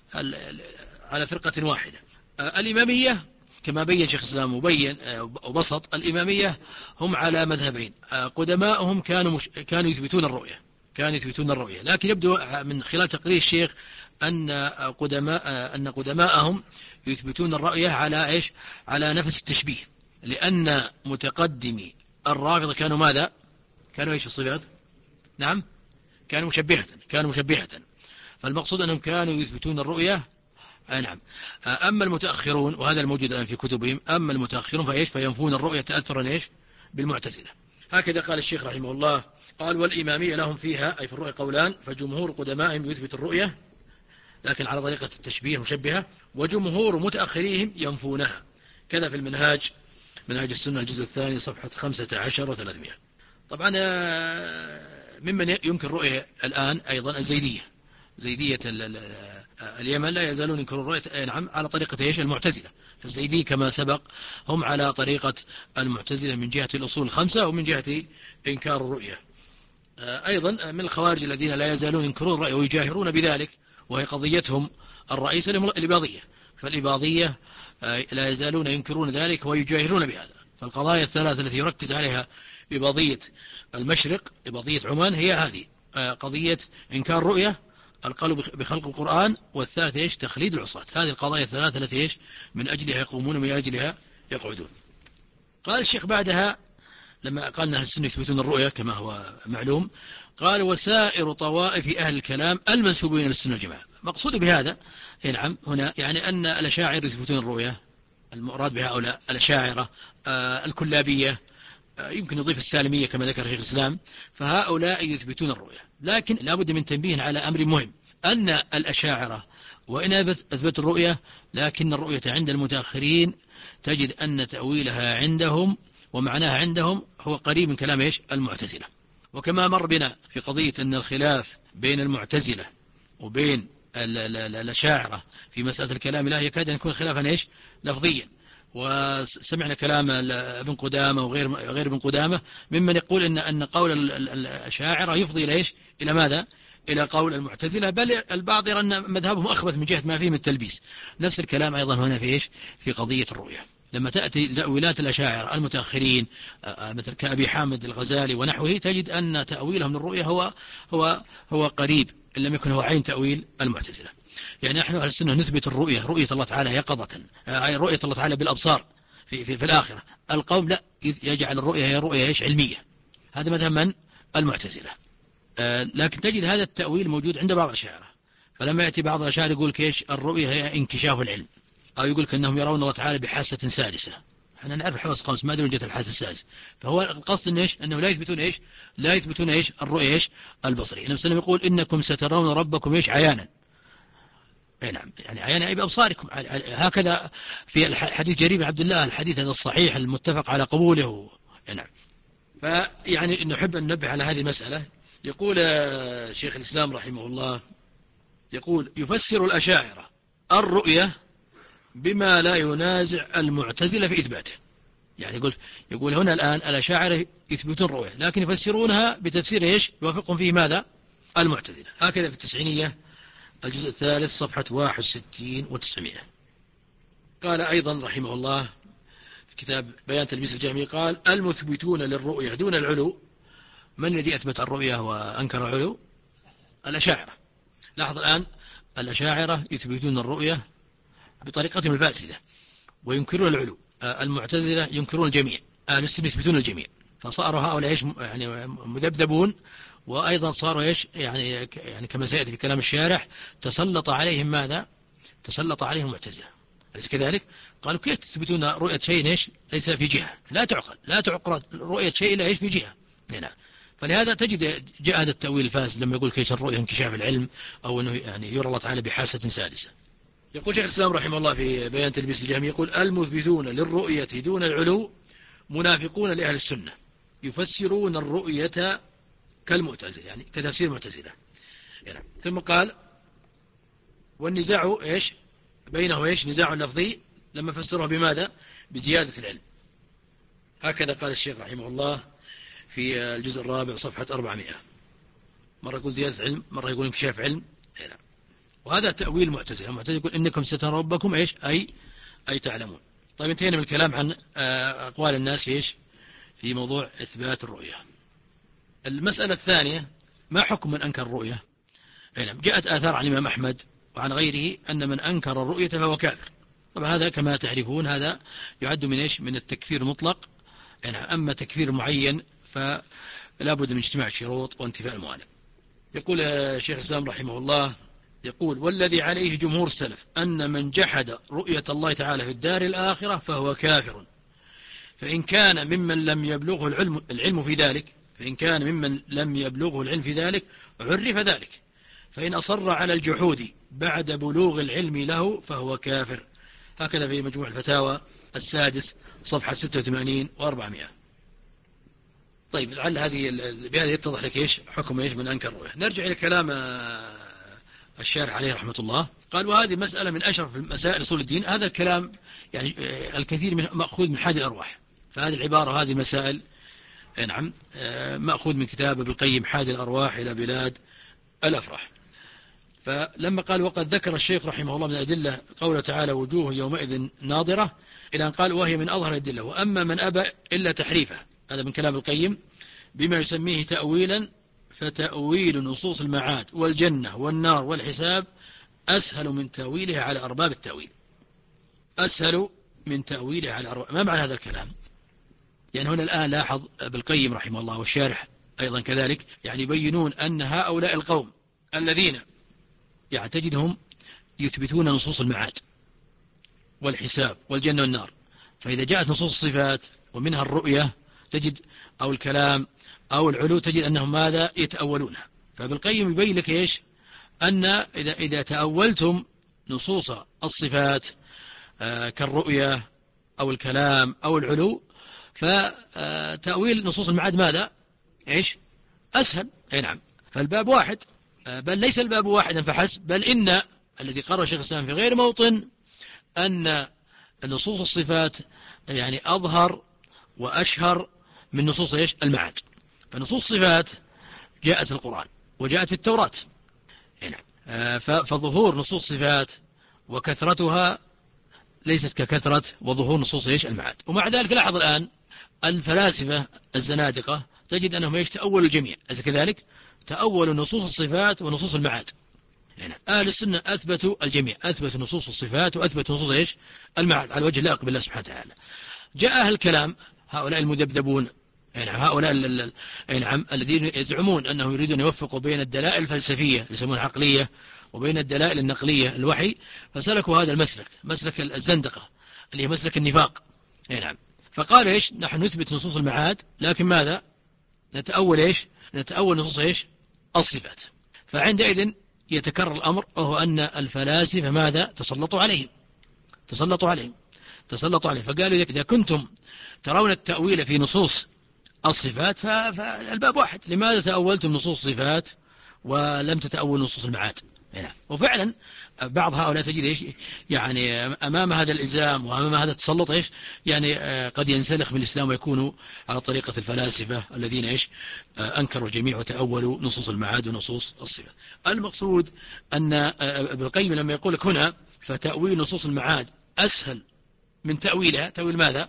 على فرقة واحدة. الإمامية كما بين شيخ الإسلام وبين وبسط، الإمامية هم على مذهبين: قدماءهم كانوا مش كانوا يثبتون الرؤية كانوا يثبتون الرؤية لكن يبدو من خلال تقرير الشيخ أن قدماء أن قدماءهم يثبتون الرؤية على إيش؟ على نفس التشبيه، لأن متقدمي الرافضة كانوا ماذا؟ كانوا إيش الصفات؟ نعم، كانوا مشبهة كانوا مشبهة فالمقصود أنهم كانوا يثبتون الرؤية. آه نعم. أما المتأخرون، وهذا الموجود الآن في كتبهم، أما المتأخرون فإيش؟ فينفون الرؤية تأثرا إيش؟ بالمعتزلة. هكذا قال الشيخ رحمه الله، قال: والإمامية لهم فيها أي في الرؤية قولان، فجمهور قدمائهم يثبت الرؤية لكن على طريقة التشبيه مشبهة، وجمهور متأخريهم ينفونها. كذا في المنهاج، منهاج السنة الجزء الثاني صفحة خمسة عشر وثلاثمائة. طبعا ممن ينكر الرؤية الآن أيضا الزيدية، زيدية اليمن لا يزالون ينكرون الرؤية، نعم، على طريقة ايش؟ المعتزلة. فالزيدي كما سبق هم على طريقة المعتزلة من جهة الأصول الخمسة ومن جهة إنكار الرؤية. أيضا من الخوارج الذين لا يزالون ينكرون الرؤية ويجاهرون بذلك، وهي قضيتهم الرئيسة الإباضية. فالإباضية لا يزالون ينكرون ذلك ويجاهرون بهذا. فالقضايا الثلاثة التي يركز عليها إباضية المشرق، إباضية عمان، هي هذه: قضية إنكار الرؤية، القول بخلق القرآن، والثالث إيش؟ تخليد العصاة. هذه القضايا الثلاثة التي إيش؟ من أجلها يقومون ومن أجلها يقعدون. قال الشيخ بعدها لما قال أن أهل السنة يثبتون الرؤية كما هو معلوم، قال: وسائر طوائف أهل الكلام المنسوبين للسنة والجماعة. مقصود بهذا نعم هنا يعني أن الأشاعرة يثبتون الرؤية، المراد بهؤلاء الأشاعرة آه الكلابية، آه يمكن نضيف السالمية كما ذكر شيخ الإسلام، فهؤلاء يثبتون الرؤية. لكن لابد من تنبيه على أمر مهم، أن الأشاعرة وإن أثبت الرؤية، لكن الرؤية عند المتأخرين تجد أن تأويلها عندهم ومعناها عندهم هو قريب من كلام إيش؟ المعتزلة. وكما مر بنا في قضية أن الخلاف بين المعتزلة وبين الأشاعرة في مسألة الكلام لا يكاد أن يكون خلافا إيش؟ لفظيا. وسمعنا كلام ابن قدامة وغير غير ابن قدامة ممن يقول أن أن قول الأشاعرة يفضي إلى إيش؟ إلى ماذا؟ إلى قول المعتزلة، بل البعض يرى أن مذهبهم أخبث من جهة ما فيه من التلبيس. نفس الكلام أيضا هنا في إيش؟ في قضية الرؤية. لما تأتي تأويلات الأشاعرة المتأخرين مثل كأبي حامد الغزالي ونحوه، تجد أن تأويلهم للرؤية هو هو هو قريب إن لم يكن هو عين تأويل المعتزلة. يعني نحن أهل السنة نثبت الرؤية، رؤية الله تعالى يقظة، رؤية الله تعالى بالأبصار في, في, في الآخرة. القوم لا، يجعل الرؤية هي رؤية إيش علمية. هذا مذهب من؟ المعتزلة. لكن تجد هذا التأويل موجود عند بعض الأشاعرة. فلما يأتي بعض الأشاعرة يقول كيش الرؤية هي انكشاف العلم، أو يقول كأنهم يرون الله تعالى بحاسة سادسة. احنا نعرف الحواس خمس، ما ادري وجهة الحاسة السادسة. فهو القصد إن إيش؟ أنه لا يثبتون إيش؟ لا يثبتون إيش؟ الرؤية إيش؟ البصرية. النبي صلى الله عليه وسلم يقول إنكم سترون ربكم إيش؟ عيانا. أي نعم، يعني عيانا أي بأبصاركم. هكذا في حديث جرير بن عبد الله، الحديث هذا الصحيح المتفق على قبوله. نعم. فيعني نحب أن ننبه على هذه المسألة. يقول شيخ الإسلام رحمه الله، يقول يفسر الأشاعرة الرؤية بما لا ينازع المعتزلة في إثباته. يعني يقول يقول هنا الآن الأشاعرة يثبتون الرؤية، لكن يفسرونها بتفسير إيش؟ يوافقهم فيه ماذا؟ المعتزلة. هكذا في التسعينية الجزء الثالث صفحة واحد وستين وتسعمائة. قال أيضا رحمه الله في كتاب بيان تلبيس الجهمية، قال المثبتون للرؤية دون العلو. من الذي أثبت الرؤية وأنكر العلو؟ الأشاعرة. لاحظ الآن الأشاعرة يثبتون الرؤية بطريقتهم الفاسدة وينكرون العلو. المعتزلة ينكرون الجميع، أهل السنة يثبتون الجميع. فصاروا هؤلاء ايش؟ يعني مذبذبون. وأيضا صاروا ايش؟ يعني يعني كما سيأتي في كلام الشارح، تسلط عليهم ماذا؟ تسلط عليهم المعتزلة. أليس كذلك؟ قالوا كيف تثبتون رؤية شيء ايش؟ ليس في جهة، لا تعقل، لا تعقل رؤية شيء إلا ايش؟ في جهة. هنا فلهذا تجد جاء هذا التأويل الفاسد لما يقول كيش الرؤية انكشاف العلم، أو أنه يعني يرى الله تعالى بحاسة سادسة. يقول شيخ الإسلام رحمه الله في بيان تلبيس الجهمية، يقول المثبتون للرؤية دون العلو منافقون لأهل السنة، يفسرون الرؤية كالمعتزلة، يعني كتفسير المعتزلة. يعني ثم قال والنزاع إيش بينه إيش؟ نزاع لفظي، لما فسره بماذا؟ بزيادة العلم. هكذا قال الشيخ رحمه الله في الجزء الرابع صفحة أربعمائة. مرة يقول زيادة علم، مرة يقول انكشاف علم. هنا وهذا تأويل المعتزلة. المعتزلة يقول إنكم سترون ربكم إيش؟ أي أي تعلمون. طيب انتهينا من الكلام عن أقوال الناس في إيش؟ في موضوع إثبات الرؤية. المسألة الثانية، ما حكم من أنكر الرؤية؟ نعم، جاءت آثار عن الإمام أحمد وعن غيره أن من أنكر الرؤية فهو كافر. طبعا هذا كما تعرفون هذا يعد من إيش؟ من التكفير المطلق. يعني أما تكفير معين فلا بد من اجتماع الشروط وانتفاء الموانع. يقول شيخ الإسلام رحمه الله، يقول والذي عليه جمهور السلف أن من جحد رؤية الله تعالى في الدار الآخرة فهو كافر. فإن كان ممن لم يبلغه العلم, العلم في ذلك فإن كان ممن لم يبلغه العلم في ذلك عرف ذلك. فإن أصر على الجحود بعد بلوغ العلم له فهو كافر. هكذا في مجموع الفتاوى السادس صفحة ستة وثمانين وأربعمائة. طيب لعل هذه بهذا يتضح لك إيش حكم إيش من أنكر الرؤية. نرجع إلى كلام الشارح عليه رحمة الله. قال وهذه مسألة من أشرف مسائل أصول الدين. هذا الكلام يعني الكثير من مأخوذ من حاد الأرواح. فهذه العبارة وهذه المسائل نعم مأخوذ من كتاب ابن القيم حاد الأرواح إلى بلاد الأفراح. فلما قال وقد ذكر الشيخ رحمه الله من الأدلة قوله تعالى وجوه يومئذ ناظرة، إلى أن قال وهي من أظهر الأدلة. وأما من أبى إلا تحريفه، هذا من كلام القيم، بما يسميه تأويلا، فتأويل نصوص المعاد والجنة والنار والحساب أسهل من تأويله على أرباب التأويل. أسهل من تأويله على أرباب. ما معنى هذا الكلام؟ يعني هنا الآن لاحظ بالقيم رحمه الله والشارح أيضا كذلك، يعني يبينون أن هؤلاء القوم الذين يعني تجدهم يثبتون نصوص المعاد والحساب والجنة والنار، فإذا جاءت نصوص الصفات ومنها الرؤية تجد أو الكلام أو العلو تجد أنهم ماذا؟ يتأولونها. فبالقيم يبين لك إيش؟ أن إذا, إذا تأولتم نصوص الصفات آه كالرؤية أو الكلام أو العلو، فتأويل نصوص المعاد ماذا؟ إيش؟ أسهل. أي نعم. فالباب واحد، بل ليس الباب واحدا فحسب، بل إن الذي قرر شيخ الإسلام في غير موطن أن نصوص الصفات يعني أظهر وأشهر من نصوص إيش؟ المعاد. فنصوص الصفات جاءت في القرآن وجاءت في التوراة. نعم. فظهور نصوص الصفات وكثرتها ليست ككثرة وظهور نصوص إيش المعاد. ومع ذلك لاحظ الآن الفلاسفة الزنادقة تجد أنهم إيش تأولوا الجميع، أليس كذلك؟ تأولوا نصوص الصفات ونصوص المعاد. يعني أهل السنة أثبتوا الجميع، أثبتوا نصوص الصفات وأثبتوا نصوص إيش المعاد على وجه اللائق بالله سبحانه وتعالى. جاء أهل الكلام هؤلاء المذبذبون، يعني هؤلاء نعم الذين يزعمون أنهم يريدون يوفقوا بين الدلائل الفلسفية يسمونها عقلية وبين الدلائل النقلية الوحي، فسلكوا هذا المسلك، مسلك الزندقة اللي هي مسلك النفاق. نعم، فقال إيش نحن نثبت نصوص المعاد، لكن ماذا نتأول إيش نتأول نصوص إيش الصفات. فعندئذ يتكرر الأمر، وهو أن الفلاسفة ماذا تسلطوا عليهم تسلطوا عليهم تسلطوا عليهم فقالوا إذا كنتم ترون التأويل في نصوص الصفات فالباب واحد، لماذا تأولتم نصوص الصفات ولم تتأول نصوص المعاد؟ هنا. وفعلا بعض هؤلاء تجد إيش يعني أمام هذا الإلزام وأمام هذا التسلط إيش يعني قد ينسلخ من الإسلام ويكونوا على طريقة الفلاسفة الذين إيش أنكروا الجميع وتأولوا نصوص المعاد ونصوص الصفات. المقصود أن ابن القيم لما يقول لك هنا فتأويل نصوص المعاد أسهل من تأويلها، تأويل ماذا؟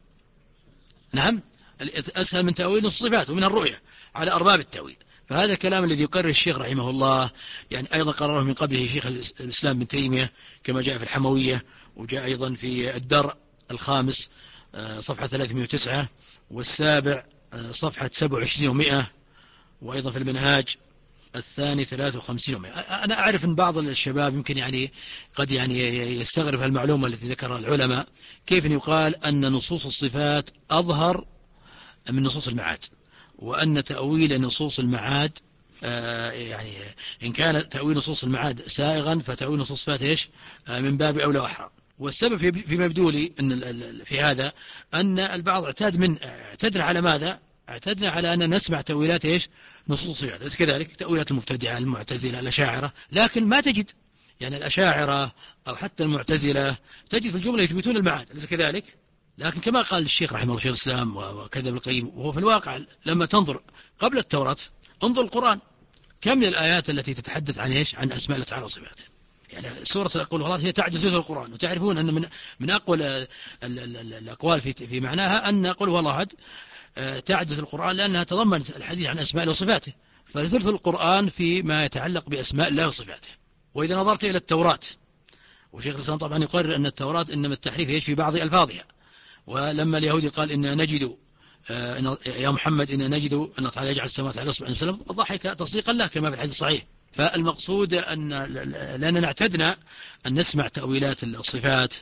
نعم، أسهل من تأويل نصوص الصفات ومن الرؤية على أرباب التأويل. فهذا الكلام الذي يقرر الشيخ رحمه الله، يعني أيضا قرره من قبله شيخ الإسلام بن تيمية كما جاء في الحموية، وجاء أيضا في الدرء الخامس صفحة ثلاثمائة وتسعة، والسابع صفحة سبعة وعشرين ومئة، وأيضا في المنهاج الثاني ثلاثة وخمسين ومئة. أنا أعرف أن بعض الشباب يمكن يعني قد يعني يستغرب المعلومة التي ذكرها العلماء، كيف يقال أن نصوص الصفات أظهر من نصوص المعاد، وأن تأويل نصوص المعاد آه يعني إن كان تأويل نصوص المعاد سائغا فتأويل نصوص الصفات إيش آه من باب أولى وأحرى. والسبب في فيما يبدو لي أن في هذا أن البعض اعتاد من اعتدنا على ماذا؟ اعتدنا على أن نسمع تأويلات إيش نصوص الصفات، ليس كذلك؟ تأويلات المبتدعة المعتزلة الأشاعرة، لكن ما تجد يعني الأشاعرة أو حتى المعتزلة تجد في الجملة يثبتون المعاد، ليس كذلك؟ لكن كما قال الشيخ رحمه الله شيخ الإسلام وكذا ابن القيم، وهو في الواقع لما تنظر قبل التوراة انظر القرآن كم من الآيات التي تتحدث عن إيش عن أسماء الله تعالى وصفاته. يعني سورة قل هو الله هي تعجز ثلث القرآن، وتعرفون أن من من أقوى الأقوال في في معناها أن قل هو الله أحد تعجز القرآن لأنها تضمنت الحديث عن أسماء الله وصفاته، فثلث القرآن فيما يتعلق بأسماء الله وصفاته. وإذا نظرت إلى التوراة، وشيخ الإسلام طبعا يقرر أن التوراة إنما التحريف يجي في بعض ألفاظها، ولما اليهودي قال إن نجد آه يا محمد إن نجد أن الله تعالى يجعل السماوات على أصبع وسلم، ضحك تصديقا له كما في الحديث الصحيح. فالمقصود أن لأننا اعتدنا أن نسمع تأويلات الصفات،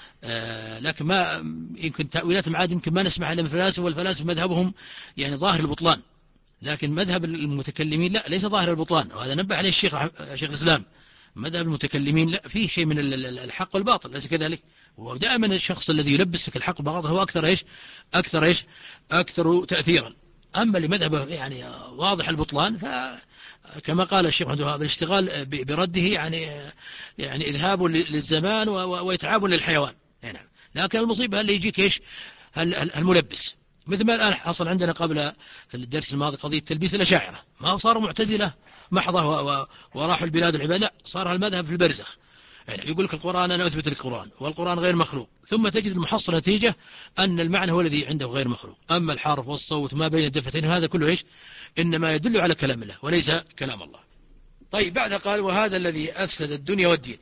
آه لكن ما يمكن تأويلات المعاد يمكن ما نسمعها إلا من الفلاسفة، والفلاسفة مذهبهم يعني ظاهر البطلان، لكن مذهب المتكلمين لا، ليس ظاهر البطلان، وهذا نبه عليه الشيخ شيخ الإسلام. مذهب المتكلمين لا، فيه شيء من الحق والباطل، ليس كذلك؟ ودائما الشخص الذي يلبس لك الحق والباطل هو أكثر إيش أكثر إيش أكثر تأثيرا. أما لمذهبه يعني واضح البطلان، فكما قال الشيخ عنده بالاشتغال برده يعني يعني إذهاب للزمان وإتعاب للحيوان. يعني لكن المصيبة اللي يجيك إيش الملبس، مثل ما الآن حصل عندنا قبل في الدرس الماضي قضية تلبيس الأشاعرة، ما صاروا معتزلة محضة وراحوا البلاد العباد، لا، صار المذهب في البرزخ. يعني يقول لك القرآن أنا أثبت لك القرآن والقرآن غير مخلوق، ثم تجد المحصل نتيجة أن المعنى هو الذي عنده غير مخلوق، أما الحرف والصوت ما بين الدفتين هذا كله إيش إنما يدل على كلام الله وليس كلام الله. طيب بعدها قال وهذا الذي أفسد الدنيا والدين،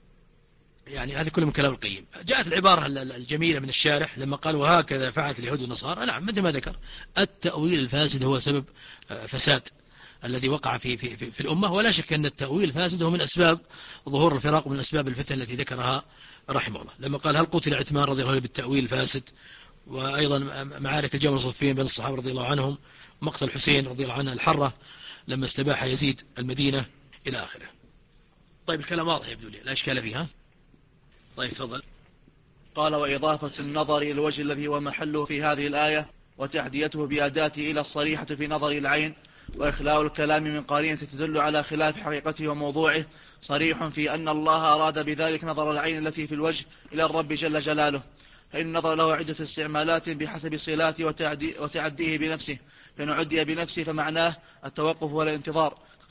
يعني هذا كله من كلام القيم. جاءت العبارة الجميلة من الشارح لما قال وهكذا فعلت اليهود والنصارى، نعم مثل ما ذكر التأويل الفاسد هو سبب فساد الذي وقع في, في, في, في الأمة، ولا شك أن التأويل الفاسد هو من أسباب ظهور الفراق ومن أسباب الفتن التي ذكرها رحمه الله، لما قال هل قتل عثمان رضي الله عنه بالتأويل الفاسد، وأيضا معارك الجمل والصفين بين الصحابة رضي الله عنهم، مقتل حسين رضي الله عنه الحرة لما استباح يزيد المدينة إلى آخره. طيب الكلام واضح يبدو لي، لا إشكال فيها. طيب تفضل. قال وإضافة النظر إلى الوجه الذي هو محله في هذه الآية وتحديته بأداته إلى الصريحة في نظر العين، وإخلاء الكلام من قرينة تدل على خلاف حقيقته وموضوعه، صريح في أن الله أراد بذلك نظر العين التي في الوجه إلى الرب جل جلاله، فإن النظر له عدة استعمالات بحسب صلاته وتعديه بنفسه، فإن عدي بنفسه فمعناه التوقف والانتظار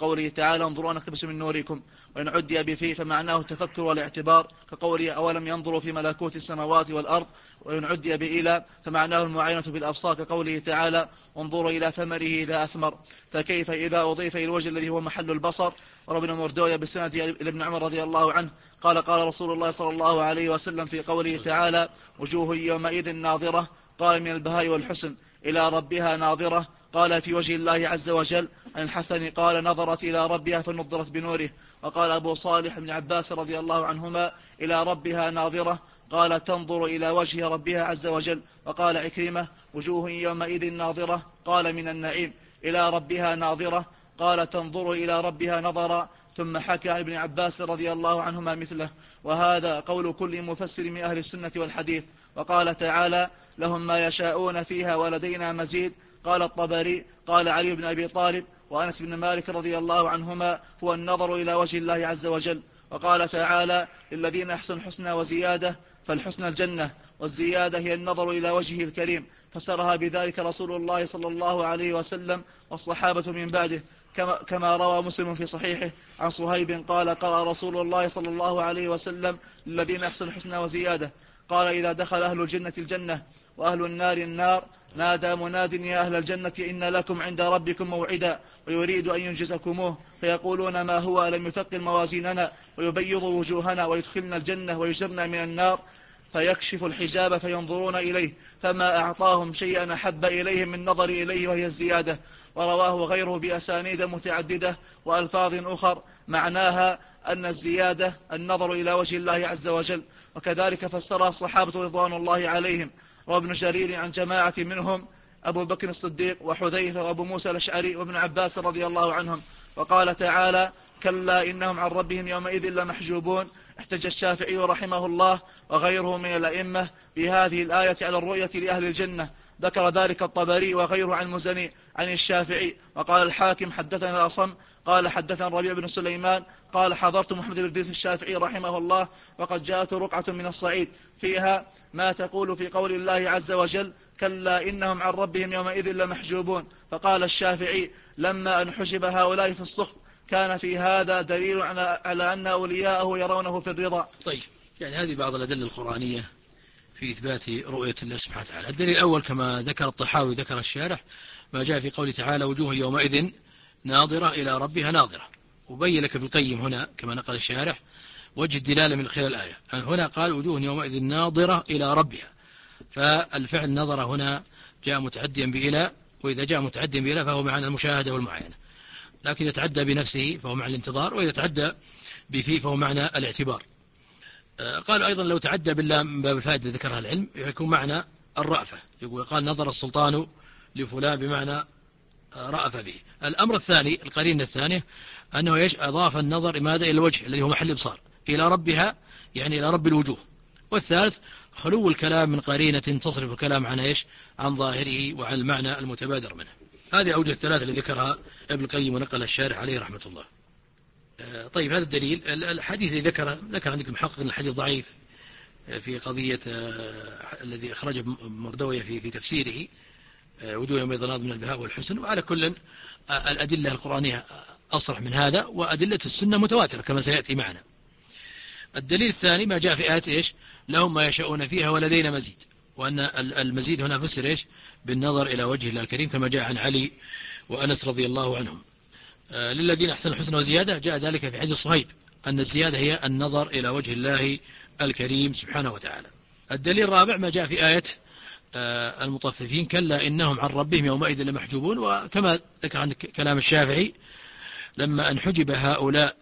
كقوله تعالى انظروا نقتبس من نوركم، وإن عدي بفيه فمعناه التفكر والاعتبار كقوله أولم ينظروا في ملكوت السماوات والأرض، وإن عدي بإلى فمعناه المعاينة بالأبصار كقوله تعالى انظروا إلى ثمره إذا أثمر، فكيف إذا أضيف إلى الوجه الذي هو محل البصر. وربنا مردوية بسنة لابن عمر رضي الله عنه قال قال رسول الله صلى الله عليه وسلم في قوله تعالى وجوه يومئذ ناظرة، قال من البهاء والحسن إلى ربها ناظرة، قال في وجه الله عز وجل. عن الحسن قال نظرت إلى ربها فنضرت بنوره. وقال أبو صالح بن عباس رضي الله عنهما إلى ربها ناظرة، قال تنظر إلى وجه ربها عز وجل. وقال عكرمة وجوه يومئذ ناظرة، قال من النعيم. إلى ربها ناظرة، قال تنظر إلى ربها نظرا. ثم حكى عن ابن عباس رضي الله عنهما مثله. وهذا قول كل مفسر من أهل السنة والحديث. وقال تعالى لهم ما يشاءون فيها ولدينا مزيد. قال الطبري قال علي بن أبي طالب وأنس بن مالك رضي الله عنهما هو النظر إلى وجه الله عز وجل. وقال تعالى للذين أحسنوا الحسنى وزيادة، فالحسنى الجنة والزيادة هي النظر إلى وجهه الكريم، فسرها بذلك رسول الله صلى الله عليه وسلم والصحابة من بعده، كما, كما روى مسلم في صحيحه عن صهيب قال قرأ رسول الله صلى الله عليه وسلم للذين أحسنوا الحسنى وزيادة، قال إذا دخل أهل الجنة الجنة وأهل النار النار نادى مناد يا أهل الجنة إن لكم عند ربكم موعدا ويريد أن ينجزكموه، فيقولون ما هو لم يثقل موازيننا ويبيض وجوهنا ويدخلنا الجنة ويجرنا من النار، فيكشف الحجاب فينظرون إليه فما أعطاهم شيئا أحب إليهم من نظر إليه وهي الزيادة. ورواه غيره بأسانيد متعددة وألفاظ أخر معناها أن الزيادة النظر إلى وجه الله عز وجل، وكذلك فسرها الصحابة رضوان الله عليهم. وابن جرير عن جماعة منهم أبو بكر الصديق وحذيفة وأبو موسى الأشعري وابن عباس رضي الله عنهم. وقال تعالى كلا إنهم عن ربهم يومئذ لمحجوبون. احتج الشافعي رحمه الله وغيره من الأئمة بهذه الآية على الرؤية لأهل الجنة. ذكر ذلك الطبري وغيره عن المزني عن الشافعي. وقال الحاكم حدثنا الأصم قال حدثنا الربيع بن سليمان قال حضرت محمد بن إدريس الشافعي رحمه الله وقد جاءت رقعة من الصعيد فيها ما تقول في قول الله عز وجل كلا إنهم عن ربهم يومئذ لمحجوبون. فقال الشافعي لما أن حجب هؤلاء في السخط كان في هذا دليل على أن أولياءه يرونه في الرضا. طيب، يعني هذه بعض الأدلة القرآنية في إثبات رؤية الله سبحانه وتعالى. الدليل الأول كما ذكر الطحاوي ذكر الشارح ما جاء في قوله تعالى وجوه يومئذ ناظرة إلى ربها ناظرة، وبين لك ابن القيم هنا كما نقل الشارح وجه الدلالة من خلال الآية. هنا قال وجوه يومئذ ناظرة إلى ربها، فالفعل نظر هنا جاء متعديا بإلى، وإذا جاء متعديا بإلى فهو معنى المشاهدة والمعاينة، لكن يتعدى بنفسه فهو معنى الانتظار، وإذا تعدى بفيه فهو معنى الاعتبار. قالوا أيضا لو تعدى بالله من باب الفائدة ذكرها العلم يكون معنى الرأفة، يقول قال نظر السلطان لفلان بمعنى رأف به. الأمر الثاني القرينة الثانية أنه يش أضاف النظر ماذا إلى الوجه الذي هو محل الإبصار إلى ربها، يعني إلى رب الوجوه. والثالث خلو الكلام من قرينة تصرف الكلام عن إيش عن ظاهره وعن المعنى المتبادر منه. هذه أوجه الثلاثة اللي ذكرها ابن القيم ونقل الشارح عليه رحمة الله. طيب هذا الدليل. الحديث اللي ذكر ذكر عندك محقق أن الحديث ضعيف في قضية الذي أخرجه مردوية في في تفسيره وجوه يومئذ ناظرة من البهاء والحسن. وعلى كل الأدلة القرآنية أصرح من هذا، وأدلة السنة متواترة كما سيأتي معنا. الدليل الثاني ما جاء في آية إيش لهم ما يشاءون فيها ولدينا مزيد، وأن المزيد هنا فسر إيش بالنظر إلى وجه الله الكريم كما جاء عن علي وأنس رضي الله عنهم. للذين أحسنوا الحسنى وزيادة جاء ذلك في حديث صهيب أن الزيادة هي النظر إلى وجه الله الكريم سبحانه وتعالى. الدليل الرابع ما جاء في آية المطففين كلا إنهم عن ربهم يومئذ لمحجوبون، وكما ذكر عن كلام الشافعي لما انحجب هؤلاء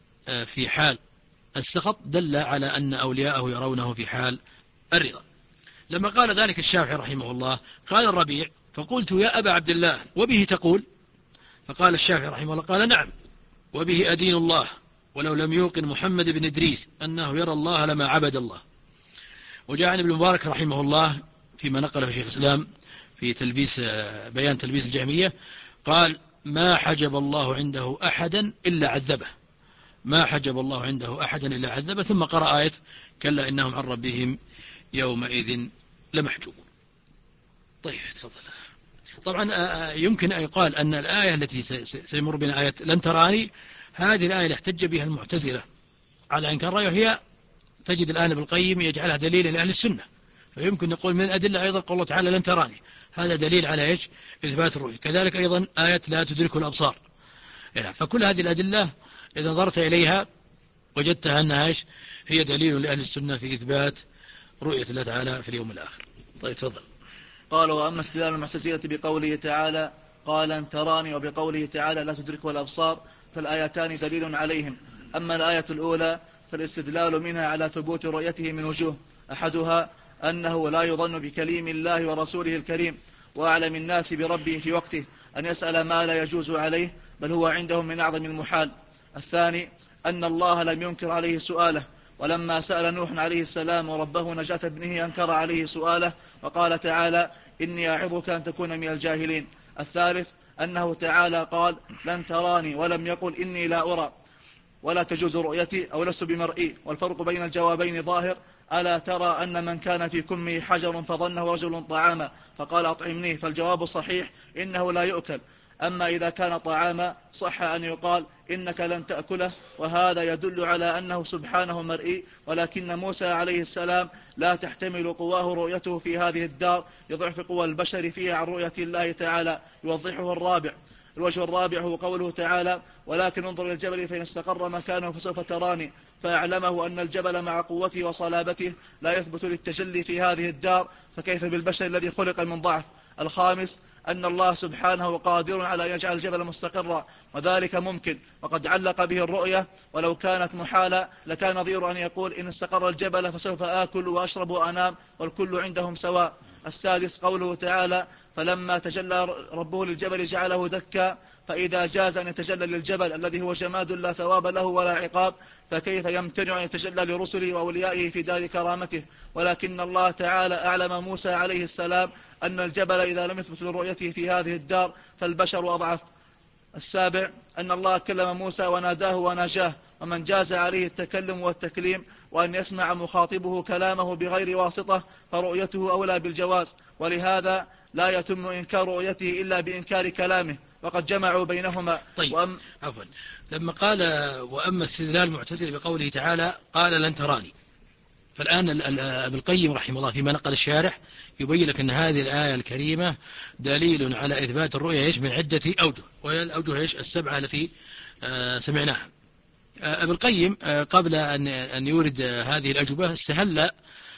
في حال السخط دل على أن أولياءه يرونه في حال الرضا. لما قال ذلك الشافعي رحمه الله قال الربيع فقلت يا أبا عبد الله وبه تقول؟ فقال الشافعي رحمه الله قال نعم وبه أدين الله، ولو لم يوقن محمد بن إدريس أنه يرى الله لما عبد الله. وجاء عن ابن مبارك رحمه الله فيما نقله شيخ الإسلام في تلبيس بيان تلبيس الجهمية قال ما حجب الله عنده أحدا إلا عذبه، ما حجب الله عنده أحدا إلا عذبه. ثم قرأ آية كلا إنهم عن ربهم يومئذ لمحجوبون. طيب تفضل. طبعا يمكن أن يقال أن الآية التي سيمر بنا آية لن تراني، هذه الآية اللي احتج بها المعتزلة على إنكار الرؤية، هي تجد الآن ابن القيم يجعلها دليلا لأهل السنة. فيمكن نقول من الأدلة أيضا قول الله تعالى لن تراني، هذا دليل على إيش؟ إثبات الرؤية. كذلك أيضا آية لا تدرك الأبصار. فكل هذه الأدلة إذا نظرت إليها وجدتها أنها إيش؟ هي دليل لأهل السنة في إثبات رؤية الله تعالى في اليوم الآخر. طيب تفضل. قال وأما استدلال المعتزلة بقوله تعالى قال لن تراني وبقوله تعالى لا تدركه الأبصار فالآيتان دليل عليهم. أما الآية الأولى فالاستدلال منها على ثبوت رؤيته من وجوه، أحدها أنه لا يظن بكليم الله ورسوله الكريم وأعلم الناس بربه في وقته أن يسأل ما لا يجوز عليه، بل هو عندهم من أعظم المحال. الثاني أن الله لم ينكر عليه سؤاله، ولما سأل نوح عليه السلام ربه نجاة ابنه أنكر عليه سؤاله وقال تعالى إني أعظك أن تكون من الجاهلين. الثالث أنه تعالى قال لن تراني ولم يقل إني لا أرى ولا تجوز رؤيتي أو لست بمرئي، والفرق بين الجوابين ظاهر. ألا ترى أن من كان في كمه حجر فظنه رجل طعاما فقال أطعمنيه، فالجواب صحيح إنه لا يؤكل. أما إذا كان طعاما صح أن يقال إنك لن تأكله، وهذا يدل على أنه سبحانه مرئي، ولكن موسى عليه السلام لا تحتمل قواه رؤيته في هذه الدار لضعف قوى البشر فيها عن رؤية الله تعالى. يوضحه الرابع الوجه الرابع هو قوله تعالى ولكن انظر إلى الجبل فإن استقر مكانه فسوف تراني، فأعلمه أن الجبل مع قوته وصلابته لا يثبت للتجلي في هذه الدار، فكيف بالبشر الذي خلق من ضعف. الخامس أن الله سبحانه قادر على أن يجعل الجبل مستقرا، وذلك ممكن، وقد علق به الرؤية، ولو كانت محالة لكان نظير أن يقول إن استقر الجبل فسوف آكل وأشرب وأنام والكل عندهم سواء. السادس قوله تعالى فلما تجلى ربه للجبل جعله دكا، فإذا جاز أن يتجلى للجبل الذي هو جماد لا ثواب له ولا عقاب، فكيف يمتنع أن يتجلى لرسله وأوليائه في دار كرامته. ولكن الله تعالى أعلم موسى عليه السلام أن الجبل إذا لم يثبت لرؤيته في هذه الدار فالبشر أضعف. السابع أن الله كلم موسى وناداه وناجاه، ومن جاز عليه التكلم والتكليم وأن يسمع مخاطبه كلامه بغير واسطة فرؤيته أولى بالجواز، ولهذا لا يتم إنكار رؤيته إلا بإنكار كلامه، وقد جمعوا بينهما. طيب وأم... عفوا لما قال وأما استدلال المعتزلة بقوله تعالى قال لن تراني، فالآن ابن القيم رحمه الله فيما نقل الشارح يبين لك أن هذه الآية الكريمة دليل على إثبات الرؤية إيش من عدة أوجه، وهي الأوجه إيش السبعة التي سمعناها. ابن القيم قبل أن أن يورد هذه الأجوبة استهل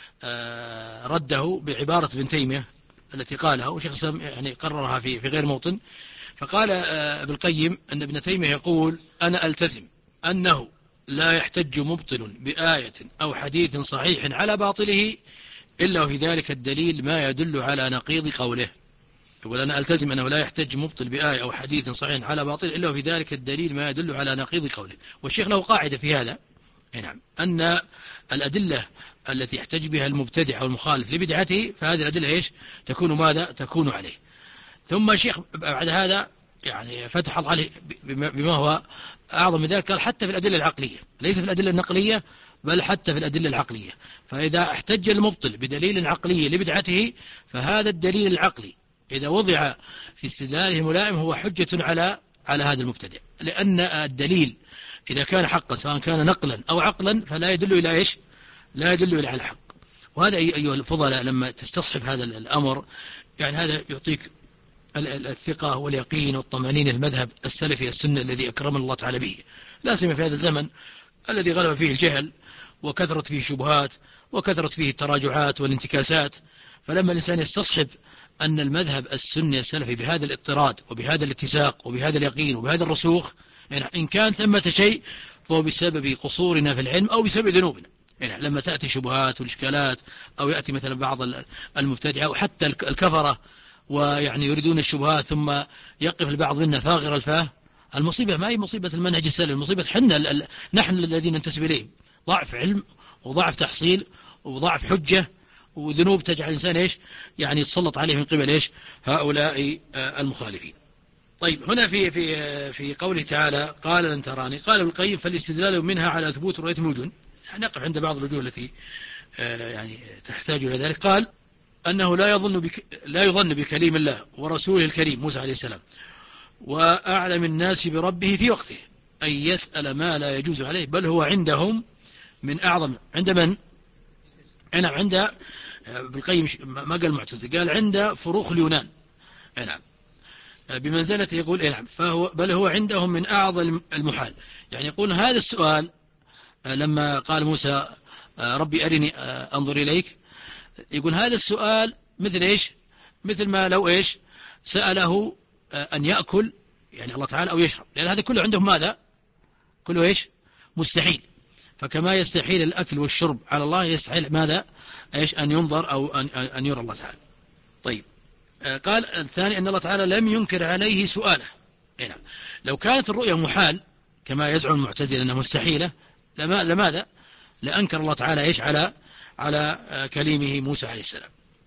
رده بعبارة ابن تيمية التي قالها، وشيخ الإسلام يعني قررها في في غير موطن. فقال ابن القيم أن ابن تيمية يقول أنا ألتزم أنه لا يحتج مبطل بآية أو حديث صحيح على باطله إلا في ذلك الدليل ما يدل على نقيض قوله. يقول أنا ألتزم أنه لا يحتج مبطل بآية أو حديث صحيح على باطل إلا في ذلك الدليل ما يدل على نقيض قوله. والشيخ له قاعدة في هذا، نعم، أن الأدلة التي يحتج بها المبتدع أو المخالف لبدعته فهذه الأدلة إيش تكون ماذا تكون عليه. ثم الشيخ بعد هذا يعني فتح الله عليه بما هو أعظم من ذلك، قال حتى في الأدلة العقلية، ليس في الأدلة النقلية بل حتى في الأدلة العقلية. فإذا احتج المبطل بدليل عقلي لبدعته فهذا الدليل العقلي إذا وضع في استدلاله ملائم هو حجة على على هذا المبتدع، لأن الدليل إذا كان حقا سواء كان نقلا أو عقلا فلا يدل إلى إيش لا يدل إلى الحق. وهذا أيها الفضلاء لما تستصحب هذا الأمر يعني هذا يعطيك الثقة واليقين والطمأنينة المذهب السلفي السنة الذي أكرم الله تعالى به، لا سيما في هذا الزمن الذي غلب فيه الجهل وكثرت فيه الشبهات وكثرت فيه التراجعات والانتكاسات. فلما الإنسان يستصحب أن المذهب السني السلفي بهذا الاضطراد وبهذا الاتساق وبهذا اليقين وبهذا الرسوخ، يعني إن كان ثمة شيء فهو بسبب قصورنا في العلم أو بسبب ذنوبنا. يعني لما تأتي شبهات والإشكالات أو يأتي مثلا بعض المبتدعة وحتى الكفرة ويعني يريدون الشبهات ثم يقف البعض منا ثاغر الفاه، المصيبة ما هي مصيبة المنهج السلفي، المصيبة حنا نحن الذين ننتسب إليه، ضعف علم وضعف تحصيل وضعف حجة وذنوب تجعل الإنسان إيش يعني يتسلط عليه من قبل إيش هؤلاء المخالفين. طيب هنا في في في قوله تعالى قال لن تراني، قال ابن القيم فالاستدلال منها على ثبوت رؤية الوجوه، يعني نقف عند بعض الوجوه التي يعني تحتاج إلى ذلك. قال أنه لا يظن بك لا يظن بكليم الله ورسوله الكريم موسى عليه السلام وأعلم الناس بربه في وقته أن يسأل ما لا يجوز عليه، بل هو عندهم من أعظم. عند من؟ نعم، عند بالقيم ما قال معتزلة، قال عند فروخ اليونان. نعم، بمنزلة يقول نعم، فهو بل هو عندهم من أعظم المحال. يعني يقول هذا السؤال لما قال موسى ربي أرني أنظر إليك، يقول هذا السؤال مثل إيش؟ مثل ما لو إيش سأله أن يأكل يعني الله تعالى أو يشرب، لأن هذا كله عندهم ماذا؟ كله إيش؟ مستحيل. فكما يستحيل الأكل والشرب على الله، يستحيل ماذا؟ إيش؟ أن ينظر أو أن, أن يرى الله تعالى. طيب، قال الثاني أن الله تعالى لم ينكر عليه سؤاله. نعم، لو كانت الرؤية محال كما يزعم المعتزلة أنها مستحيلة، لماذا؟ لأنكر الله تعالى إيش على على كليمه موسى عليه السلام.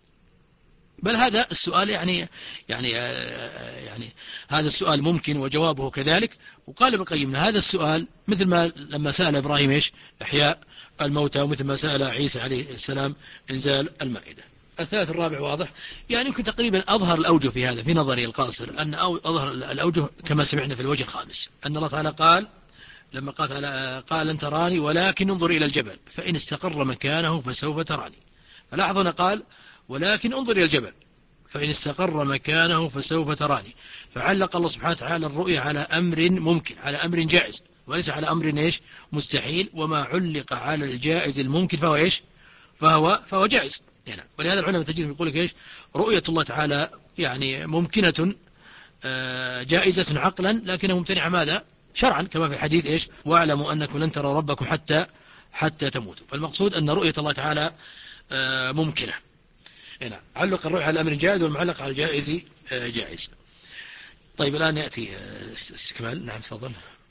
بل هذا السؤال يعني يعني يعني هذا السؤال ممكن وجوابه كذلك. وقال ابن القيم هذا السؤال مثل ما لما سأل إبراهيم إيش؟ إحياء الموتى، ومثل ما سأل عيسى عليه السلام إنزال المائدة. الثالث الرابع واضح، يعني يمكن تقريبا أظهر الأوجه في هذا في نظري القاصر، أن أظهر الأوجه كما سمعنا في الوجه الخامس، أن الله تعالى قال لما قال قال لن تراني ولكن انظر إلى الجبل فإن استقر مكانه فسوف تراني. فلاحظنا قال ولكن انظر إلى الجبل فإن استقر مكانه فسوف تراني. فعلق الله سبحانه وتعالى الرؤية على أمر ممكن، على أمر جائز، وليس على أمر إيش؟ مستحيل. وما علق على الجائز الممكن فهو إيش؟ فهو فهو جائز. يعني ولهذا العلماء تجد يقول لك إيش؟ رؤية الله تعالى يعني ممكنة جائزة عقلا، لكنها ممتنعة ماذا؟ شرعا، كما في الحديث إيش؟ واعلموا أنكم لن تروا ربكم حتى حتى تموتوا. فالمقصود أن رؤية الله تعالى ممكنة. هنا علق الرؤية على الأمر جائز والمعلق على الجائز جائز. طيب الآن يأتي استكمال. نعم تفضل.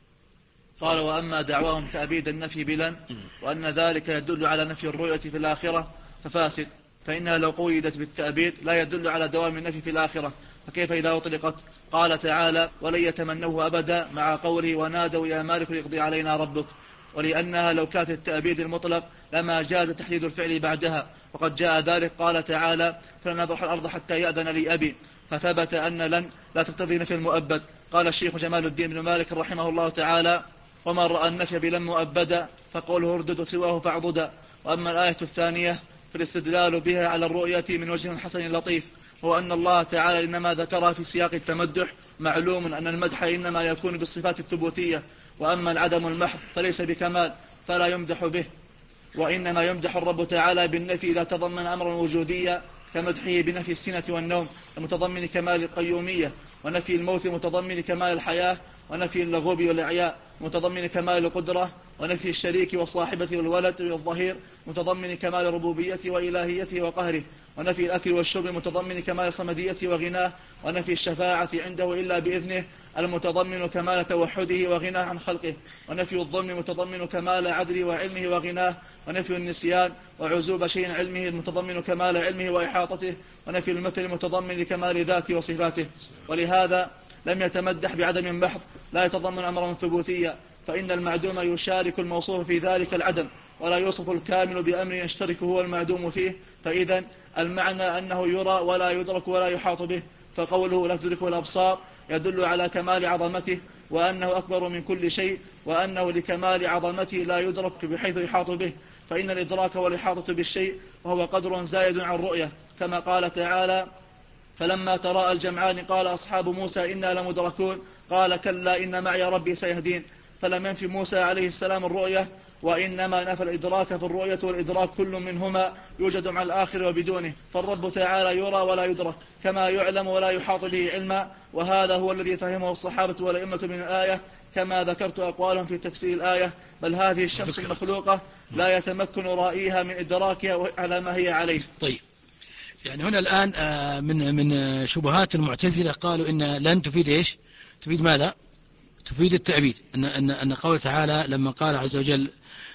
قال وأما دعواهم تأبيد النفي بلن وأن ذلك يدل على نفي الرؤية في الآخرة ففاسد، فإنها لو قيدت بالتأبيد لا يدل على دوام النفي في الآخرة، فكيف إذا أطلقت؟ قال تعالى ولن يتمنوه أبدا مع قوله ونادوا يا مالك ليقضي علينا ربك، ولأنها لو كانت التأبيد المطلق لما جاز تحديد الفعل بعدها، وقد جاء ذلك قال تعالى فلنبرح الأرض حتى يأذن لي أبي، فثبت أن لن لا تقتضي نفي المؤبد. قال الشيخ جمال الدين بن مالك رحمه الله تعالى ومن رأى النفي بلن مؤبدا فقوله اردد سواه فاعضدا. وأما الآية الثانية فالاستدلال بها على الرؤية من وجه حسن لطيف، هو أن الله تعالى إنما ذكرها في سياق التمدح، معلوم أن المدح إنما يكون بالصفات الثبوتية، وأما العدم المحض فليس بكمال فلا يمدح به، وإنما يمدح الرب تعالى بالنفي إذا تضمن أمرا وجوديا كمدحه بنفي السنة والنوم المتضمن كمال القيومية، ونفي الموت المتضمن كمال الحياة، ونفي اللغوب والإعياء متضمن كمال القدرة، ونفي الشريك والصاحبة والولد والظهير متضمن كمال ربوبيته وإلهيته وقهره، ونفي الأكل والشرب متضمن كمال صمديته وغناه، ونفي الشفاعة عنده إلا بإذنه المتضمن كمال توحده وغناه عن خلقه، ونفي الظلم متضمن كمال عدله وعلمه وغناه، ونفي النسيان وعزوب شيء علمه المتضمن كمال علمه وإحاطته، ونفي المثل متضمن كمال ذاته وصفاته. ولهذا لم يتمدح بعدم محض لا يتضمن أمرا ثبوتيا، فإن المعدوم يشارك الموصوف في ذلك العدم، ولا يوصف الكامل بأمر يشترك هو المعدوم فيه، فإذا المعنى أنه يرى ولا يدرك ولا يحاط به، فقوله لا تدركه الأبصار يدل على كمال عظمته وأنه أكبر من كل شيء، وأنه لكمال عظمته لا يدرك بحيث يحاط به، فإن الإدراك والإحاطة بالشيء وهو قدر زائد عن الرؤية، كما قال تعالى فلما تراءى الجمعان قال أصحاب موسى إنا لمدركون قال كلا إن معي ربي سيهدين. فلم ينفي موسى عليه السلام الرؤية، وإنما نفى الإدراك في الرؤية، والإدراك كل منهما يوجد مع الآخر وبدونه، فالرب تعالى يرى ولا يدرك كما يعلم ولا يحاط به علما، وهذا هو الذي فهمه الصحابة والأئمة من الآية، كما ذكرت أقوالهم في تفسير الآية. بل هذه الشمس المخلوقة لا يتمكن رائيها من إدراكها على ما هي عليه. طيب، يعني هنا الآن من من شبهات المعتزلة قالوا إن لن تفيد إيش؟ تفيد ماذا؟ تفيد التأبيد. أن أن أن قول تعالى لما قال عز وجل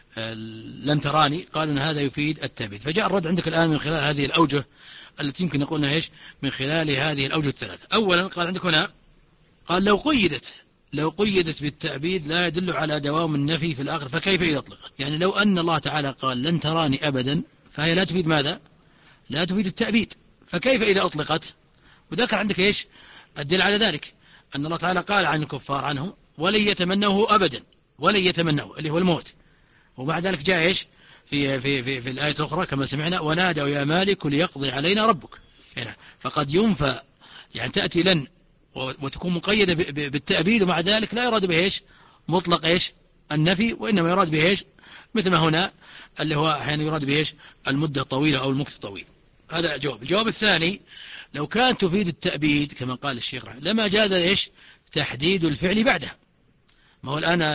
لن تراني قالوا أن هذا يفيد التأبيد. فجاء الرد عندك الآن من خلال هذه الأوجه التي يمكن نقول أنها إيش؟ من خلال هذه الأوجه الثلاثة. أولا قال عندك هنا قال لو قيدت لو قيدت بالتأبيد لا يدل على دوام النفي في الآخر، فكيف إذا أطلقت؟ يعني لو أن الله تعالى قال لن تراني أبدا فهي لا تفيد ماذا؟ لا تفيد التأبيد، فكيف إذا أطلقت؟ وذكر عندك إيش الدليل على ذلك؟ أن الله تعالى قال عن الكفار عنهم ولن يتمنوه أبدا، ولن يتمنوه اللي هو الموت. ومع ذلك جاء إيش في, في, في, في الآية الأخرى كما سمعنا ونادوا يا مالك ليقضي علينا ربك. هنا فقد ينفى يعني تأتي لن وتكون مقيدة بالتأبيد، ومع ذلك لا يراد به إيش مطلق إيش النفي، وإنما يراد به إيش مثل ما هنا اللي هو أحيانا يراد به إيش المدة الطويلة أو المكث الطويل. هذا جواب. الجواب الثاني لو كان تفيد التأبيد كما قال الشيخ رحمه لما جاز إيش تحديد الفعل بعدها. ما هو الآن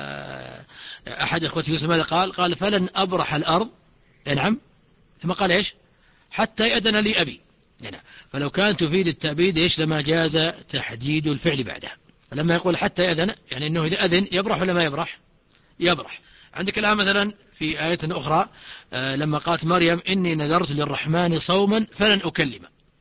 أحد إخوتي يوسف ماذا قال؟ قال فلن أبرح الأرض، نعم، ثم قال إيش حتى يأذن لي أبي. يعني فلو كان تفيد التأبيد إيش لما جاز تحديد الفعل بعدها. لما يقول حتى يأذن يعني أنه إذا أذن يبرح ولا ما يبرح؟ يبرح. عندك الآن مثلا في آية أخرى لما قالت مريم إني نذرت للرحمن صوما فلن أكلم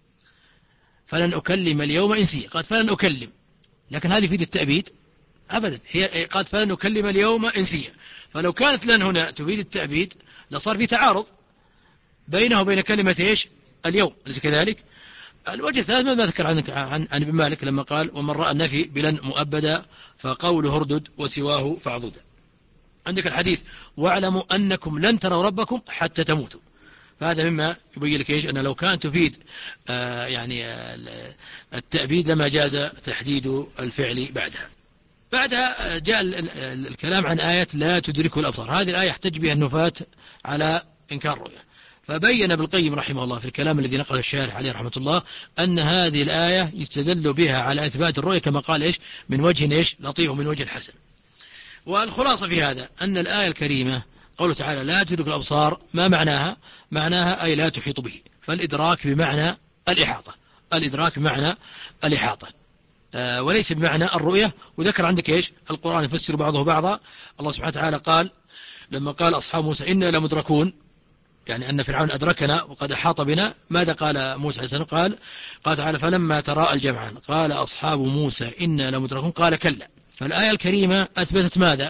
فلن أكلم اليوم إنسيا، قالت فلن أكلم، لكن هذه تفيد التأبيد أبدا، هي قالت فلن أكلم اليوم إنسيا. فلو كانت لن هنا تفيد التأبيد لصار في تعارض بينه وبين كلمة إيش اليوم، أليس كذلك؟ الوجه الثالث ما ذكر عن عن ابن مالك لما قال ومن رأى النفي بلن مؤبدا فقوله هردد وسواه فاعضدا. عندك الحديث واعلموا أنكم لن تروا ربكم حتى تموتوا، فهذا مما يبين لك إيش أن لو كان تفيد آه يعني آه التأبيد لما جاز تحديد الفعل بعدها. بعدها جاء الكلام عن آية لا تدركه الأبصار. هذه الآية يحتج بها النفاة على إنكار الرؤية، فبين ابن القيم رحمه الله في الكلام الذي نقله الشارح عليه رحمة الله أن هذه الآية يستدل بها على إثبات الرؤية كما قال إيش من وجه إيش لطيف ومن وجه حسن. والخلاصة في هذا أن الآية الكريمة قوله تعالى لا تدرك الأبصار ما معناها؟ معناها أي لا تحيط به، فالإدراك بمعنى الإحاطة، الإدراك بمعنى الإحاطة آه وليس بمعنى الرؤية. وذكر عندك إيش القرآن يفسر بعضه بعضا. الله سبحانه وتعالى قال لما قال أصحاب موسى إنا لمدركون، يعني أن فرعون أدركنا وقد أحاط بنا، ماذا قال موسى عليه السلام؟ قال قال تعالى فلما تراءى الجمعان قال أصحاب موسى إنا لمدركون قال كلا. فالآية الكريمة أثبتت ماذا؟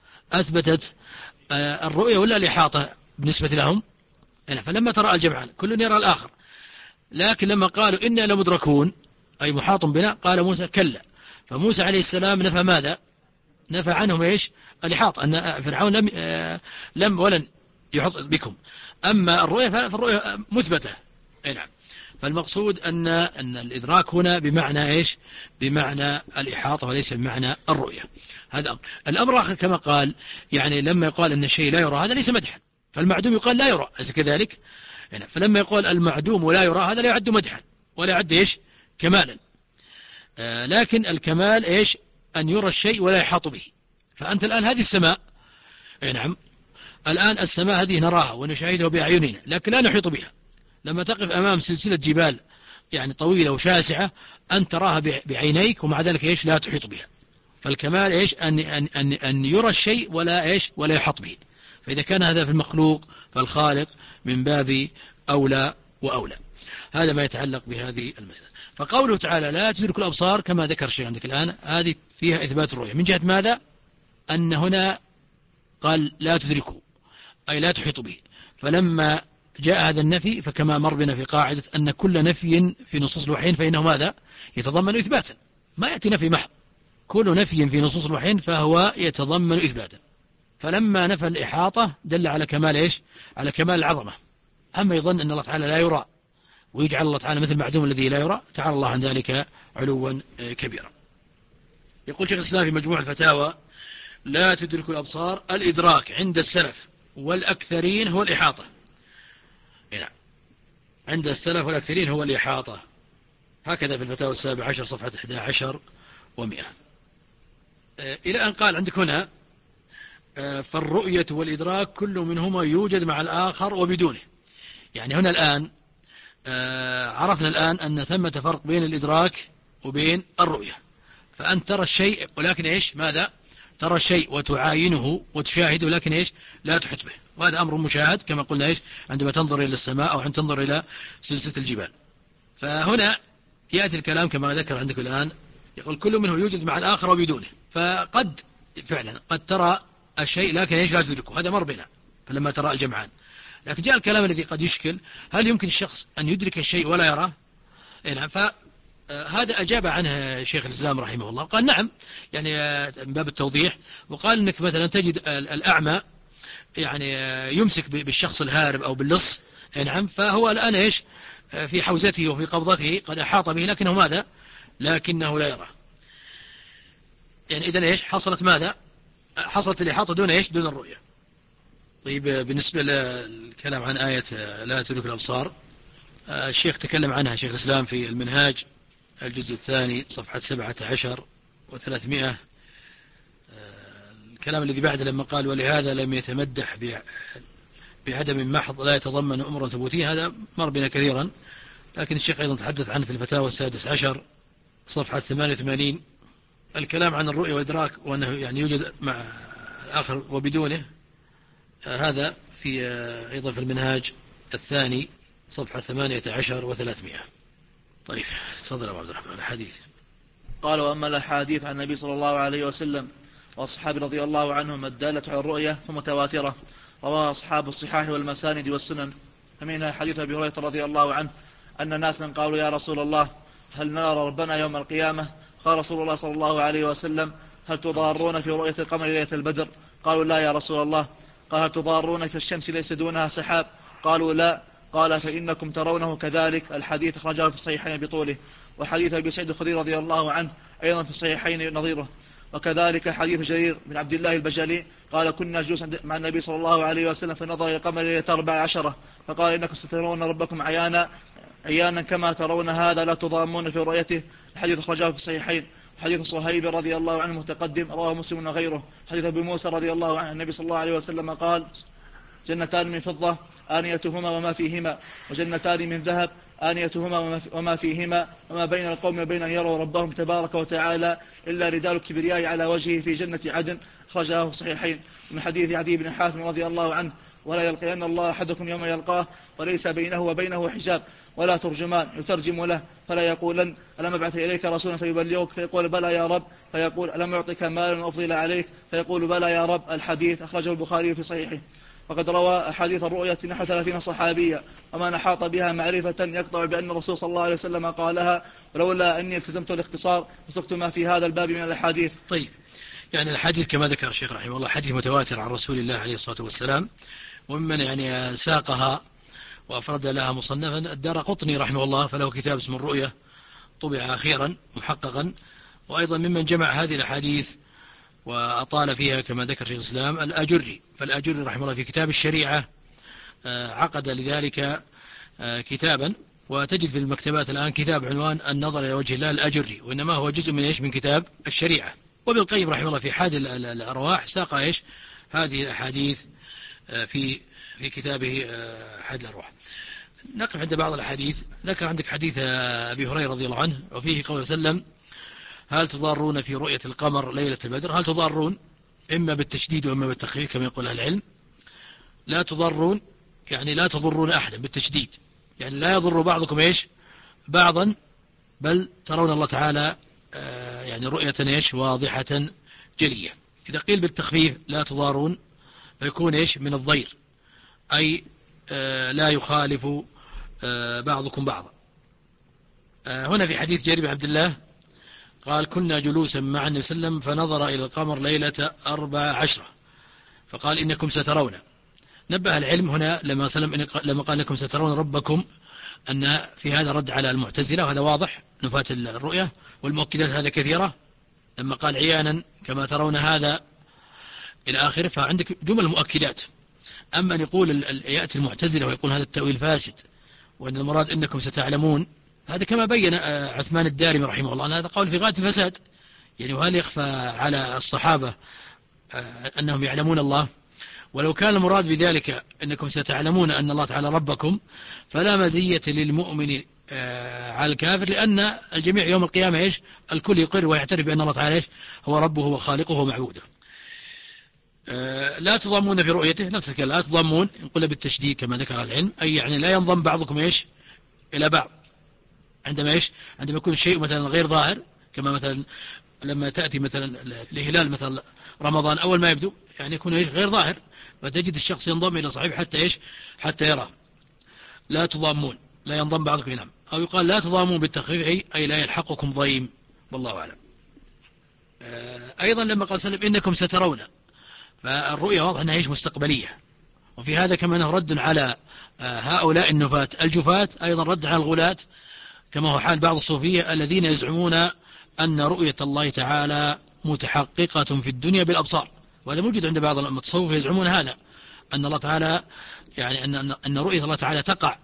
أثبتت آه الرؤية ولا الإحاطة بالنسبة لهم؟ يعني فلما تراءى الجمعان كل يرى الآخر، لكن لما قالوا إنا لمدركون أي محاط بنا قال موسى كلا. فموسى عليه السلام نفى ماذا؟ نفى عنهم إيش الإحاطة، أن فرعون لم آه لم ولن يحط بكم. أما الرؤية فالرؤية مثبتة. نعم. فالمقصود أن أن الإدراك هنا بمعنى إيش؟ بمعنى الإحاطة وليس بمعنى الرؤية. هذا الأمر آخر كما قال يعني لما يقال أن الشيء لا يرى هذا ليس مدحا، فالمعدوم يقال لا يرى أليس كذلك؟ يعني فلما يقول المعدوم ولا يرى هذا لا يعد مدحا ولا يعد إيش كمالا. آه لكن الكمال إيش أن يرى الشيء ولا يحاط به. فأنت الآن هذه السماء، نعم الآن السماء هذه نراها ونشاهدها بأعيننا لكن لا نحيط بها. لما تقف أمام سلسلة جبال يعني طويلة وشاسعة أن تراها بعينيك ومع ذلك إيش لا تحيط بها. فالكمال إيش أن, أن, أن, أن يرى الشيء ولا إيش ولا يحاط به. فإذا كان هذا في المخلوق فالخالق من باب أولى وأولى. هذا ما يتعلق بهذه المسألة. فقوله تعالى لا تدرك الأبصار كما ذكر الشيء عندك الآن هذه فيها إثبات الرؤية من جهة ماذا؟ أن هنا قال لا تدركه أي لا تحيط به. فلما جاء هذا النفي فكما مر بنا في قاعدة أن كل نفي في نصوص الوحيين فإنه ماذا؟ يتضمن إثباتا، ما يأتي نفي محض، كل نفي في نصوص الوحيين فهو يتضمن إثباتا. فلما نفى الإحاطة دل على كمال إيش؟ على كمال العظمة. أما يظن أن الله تعالى لا يرى ويجعل الله تعالى مثل معدوم الذي لا يرى، تعالى الله عن ذلك علوا كبيرا. يقول شيخ الإسلام في مجموع الفتاوى لا تدرك الأبصار الإدراك عند السلف والأكثرين هو الإحاطة. نعم عند السلف والأكثرين هو الإحاطة. هكذا في الفتاوى السابعة عشر صفحة إحدى عشر ومئة. إلى أن قال عندك هنا فالرؤية والإدراك كل منهما يوجد مع الآخر وبدونه. يعني هنا الآن عرفنا الآن أن ثمة فرق بين الإدراك وبين الرؤية. فأنت ترى الشيء ولكن إيش ماذا؟ ترى الشيء وتعاينه وتشاهده لكن إيش لا تحط به، وهذا أمر مشاهد كما قلنا إيش عندما تنظر إلى السماء أو عندما تنظر إلى سلسلة الجبال. فهنا يأتي الكلام كما ذكر عندك الآن يقول كل منه يوجد مع الآخر وبدونه. فقد فعلا قد ترى الشيء لكن إيش لا تدركه، هذا مر بنا فلما ترى الجمعان. لكن جاء الكلام الذي قد يشكل: هل يمكن الشخص أن يدرك الشيء ولا يراه؟ نعم. فهذا أجاب عنه شيخ الإسلام رحمه الله، قال نعم، يعني من باب التوضيح، وقال أنك مثلا تجد الأعمى يعني يمسك بالشخص الهارب أو باللص، نعم، فهو الآن إيش في حوزته وفي قبضته، قد أحاط به، لكنه ماذا؟ لكنه لا يرى. يعني إذن إيش حصلت ماذا؟ حصلت الإحاطة دون إيش؟ دون الرؤية. طيب، بالنسبة للكلام عن آية لا تدرك الأبصار، الشيخ تكلم عنها شيخ الإسلام في المنهاج الجزء الثاني صفحة سبعة عشر وثلاثمائة. الكلام الذي بعد لما قال: ولهذا لم يتمدح بعدم محض لا يتضمن أمرا ثبوتية، هذا مر بنا كثيرا، لكن الشيخ أيضا تحدث عنه في الفتاوى السادس عشر صفحة ثمانية وثمانين. الكلام عن الرؤية والإدراك وأنه يعني يوجد مع الآخر وبدونه، هذا في أيضا في المنهاج الثاني صفحة ثمانية عشر وثلاثمائة. طيب، تفضل أبو عبد الرحمن. الحديث. قال: وأما الأحاديث عن النبي صلى الله عليه وسلم وأصحابه رضي الله عنهم الدالة على الرؤية فمتواترة، رواها أصحاب الصحاح والمساند والسنن. فمنها حديث أبي هريرة رضي الله عنه أن ناسا قالوا: يا رسول الله، هل نرى ربنا يوم القيامة؟ قال رسول الله صلى الله عليه وسلم: هل تضارون في رؤية القمر ليلة البدر؟ قالوا: لا يا رسول الله. قال: هل تضارون في الشمس ليس دونها سحاب؟ قالوا: لا. قال: فإنكم ترونه كذلك. الحديث أخرجه في الصحيحين بطوله. وحديث أبي سعيد الخدري رضي الله عنه أيضا في الصحيحين نظيره. وكذلك حديث جرير بن عبد الله البجلي قال: كنا جلوسا مع النبي صلى الله عليه وسلم فنظر إلى القمر ليلة أربع عشرة فقال: إنكم سترون ربكم عيانا عيانا كما ترون هذا، لا تضامون في رؤيته. الحديث أخرجه في الصحيحين. حديث صهيب رضي الله عنه متقدم، رواه مسلم وغيره. حديث أبي موسى رضي الله عنه النبي صلى الله عليه وسلم قال: جنتان من فضة آنيتهما وما فيهما، وجنتان من ذهب آنيتهما وما فيهما، وما بين القوم وبين أن يروا ربهم تبارك وتعالى إلا ردال الكبرياء على وجهه في جنة عدن. خرجه الصحيحين. من حديث عدي بن حاتم رضي الله عنه: ولا يلقين الله أحدكم يوم يلقاه وليس بينه وبينه حجاب ولا ترجمان يترجم له، فلا يقولن: ألم أبعث إليك رسولا فيبلغك؟ فيقول: بلى يا رب. فيقول: ألم أعطك مالا وأفضل عليك؟ فيقول: بلى يا رب. الحديث أخرجه البخاري في صحيحه. وقد روى أحاديث الرؤية نحو ثلاثين صحابية، ومن أحاط بها معرفة يقطع بأن الرسول صلى الله عليه وسلم قالها، ولولا أني التزمت الاختصار وسقت ما في هذا الباب من الأحاديث. طيب، يعني الحديث كما ذكر الشيخ رحمه الله حديث متواتر عن رسول الله عليه الصلاة والسلام، وممن يعني ساقها وأفرد لها مصنفا الدارقطني رحمه الله، فله كتاب اسمه الرؤية طبع أخيرا محققا. وأيضا ممن جمع هذه الأحاديث وأطال فيها كما ذكر شيخ الإسلام الأجري، فالأجري رحمه الله في كتاب الشريعة عقد لذلك كتابا، وتجد في المكتبات الآن كتاب عنوان النظر إلى وجه الله الأجري، وإنما هو جزء من إيش من كتاب الشريعة. وابن القيم رحمه الله في حاد الأرواح ساق إيش هذه الأحاديث في في كتابه حاد الأرواح. نقف عند بعض الأحاديث. ذكر عندك حديث أبي هريرة رضي الله عنه، وفيه قول وسلم: هل تضارون في رؤية القمر ليلة البدر؟ هل تضارون إما بالتشديد وإما بالتخفيف كما يقول أهل العلم. لا تضارون يعني لا تضرون أحدا بالتشديد، يعني لا يضر بعضكم إيش بعضا، بل ترون الله تعالى يعني رؤية إيش واضحة جلية. إذا قيل بالتخفيف لا تضارون فيكون إيش من الضير، أي لا يخالف بعضكم بعضا. هنا في حديث جرير بن عبد الله قال: كنا جلوسا مع النبي صلى الله عليه وسلم فنظر إلى القمر ليلة أربع عشرة فقال: إنكم سترون. نبه العلم هنا لما سلم لما قال: إنكم سترون ربكم، أن في هذا رد على المعتزلة، وهذا واضح نفاة الرؤية، والمؤكدات هذا كثيرة. لما قال عيانا كما ترون هذا إلى آخره، فعندك جمل مؤكدات. أما أن يقول يأتي المعتزلة ويقول هذا التأويل فاسد، وأن المراد إنكم ستعلمون، هذا كما بين عثمان الدارمي رحمه الله أن هذا قول في غاية الفساد. يعني وهل يخفى على الصحابة أنهم يعلمون الله؟ ولو كان المراد بذلك أنكم ستعلمون أن الله تعالى ربكم، فلا مزية للمؤمن على الكافر، لأن الجميع يوم القيامة إيش الكل يقر ويعترف بأن الله تعالى إيش هو ربه وخالقه ومعبوده. لا تضامون في رؤيته، نفس الكلام لا تضامون نقول بالتشديد كما ذكر العلم، أي يعني لا ينضم بعضكم إيش إلى بعض عندما إيش عندما يكون الشيء مثلا غير ظاهر، كما مثلا لما تأتي مثلا الهلال مثلا رمضان أول ما يبدو يعني يكون إيش غير ظاهر، فتجد الشخص ينضم إلى صاحبه حتى إيش حتى يرى. لا تضامون، لا ينضم بعضكم ينام، أو يقال لا تضامون بالتخفيف أي لا يلحقكم ضيم، والله أعلم. أيضا لما قال سلم إنكم سترون، فالرؤية واضح أنها إيش مستقبلية، وفي هذا كما أنه رد على هؤلاء النفاة الجفاة، أيضا رد على الغلاة كما هو حال بعض الصوفية الذين يزعمون أن رؤية الله تعالى متحققة في الدنيا بالأبصار، وهذا موجود عند بعض المتصوفة يزعمون هذا، أن الله تعالى يعني أن أن رؤية الله تعالى تقع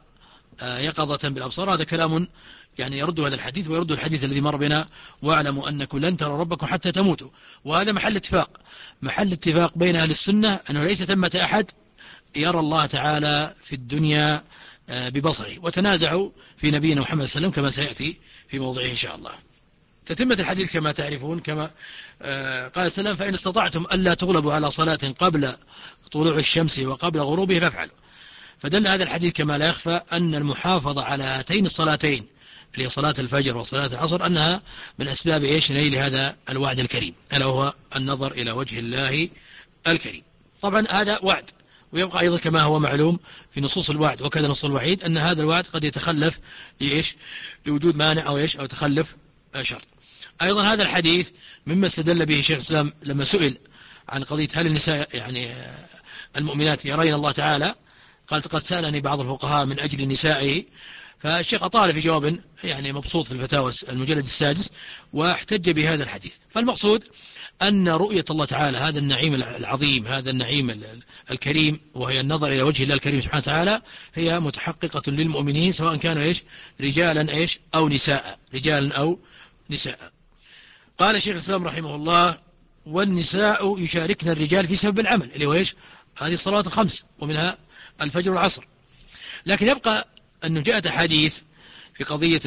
يقظة بالأبصار. هذا كلام يعني يرد هذا الحديث ويرد الحديث الذي مر بنا واعلموا أنكم لن تروا ربكم حتى تموتوا، وهذا محل اتفاق محل اتفاق بين أهل السنة أنه ليس ثمة أحد يرى الله تعالى في الدنيا ببصره، وتنازعوا في نبينا محمد صلى الله عليه وسلم كما سيأتي في موضعه إن شاء الله. تتمة الحديث كما تعرفون كما قال السلام فإن استطعتم ألا تغلبوا على صلاة قبل طلوع الشمس وقبل غروبه فافعلوا. فدل هذا الحديث كما لا يخفى أن المحافظة على هاتين الصلاتين اللي هي صلاة الفجر وصلاة العصر أنها من أسباب إيش نيل هذا الوعد الكريم، ألا هو النظر إلى وجه الله الكريم. طبعا هذا وعد، ويبقى أيضا كما هو معلوم في نصوص الوعد وكذا نصوص الوعيد أن هذا الوعد قد يتخلف لإيش لوجود مانع أو إيش أو تخلف شرط. أيضا هذا الحديث مما استدل به شيخ الإسلام لما سئل عن قضية هل النساء يعني المؤمنات يرين الله تعالى، قالت قد سألني بعض الفقهاء من أجل نسائه، فالشيخ أطال في جواب يعني مبسوط في الفتاوى المجلد السادس واحتج بهذا الحديث. فالمقصود أن رؤية الله تعالى هذا النعيم العظيم هذا النعيم الكريم وهي النظر إلى وجه الله الكريم سبحانه وتعالى هي متحققة للمؤمنين سواء كانوا إيش رجالا إيش أو نساء رجالا أو نساء. قال الشيخ الإسلام رحمه الله والنساء يشاركن الرجال في سبب العمل اللي هو إيش هذه الصلوات الخمس ومنها الفجر والعصر. لكن يبقى أنه جاءت حديث في قضية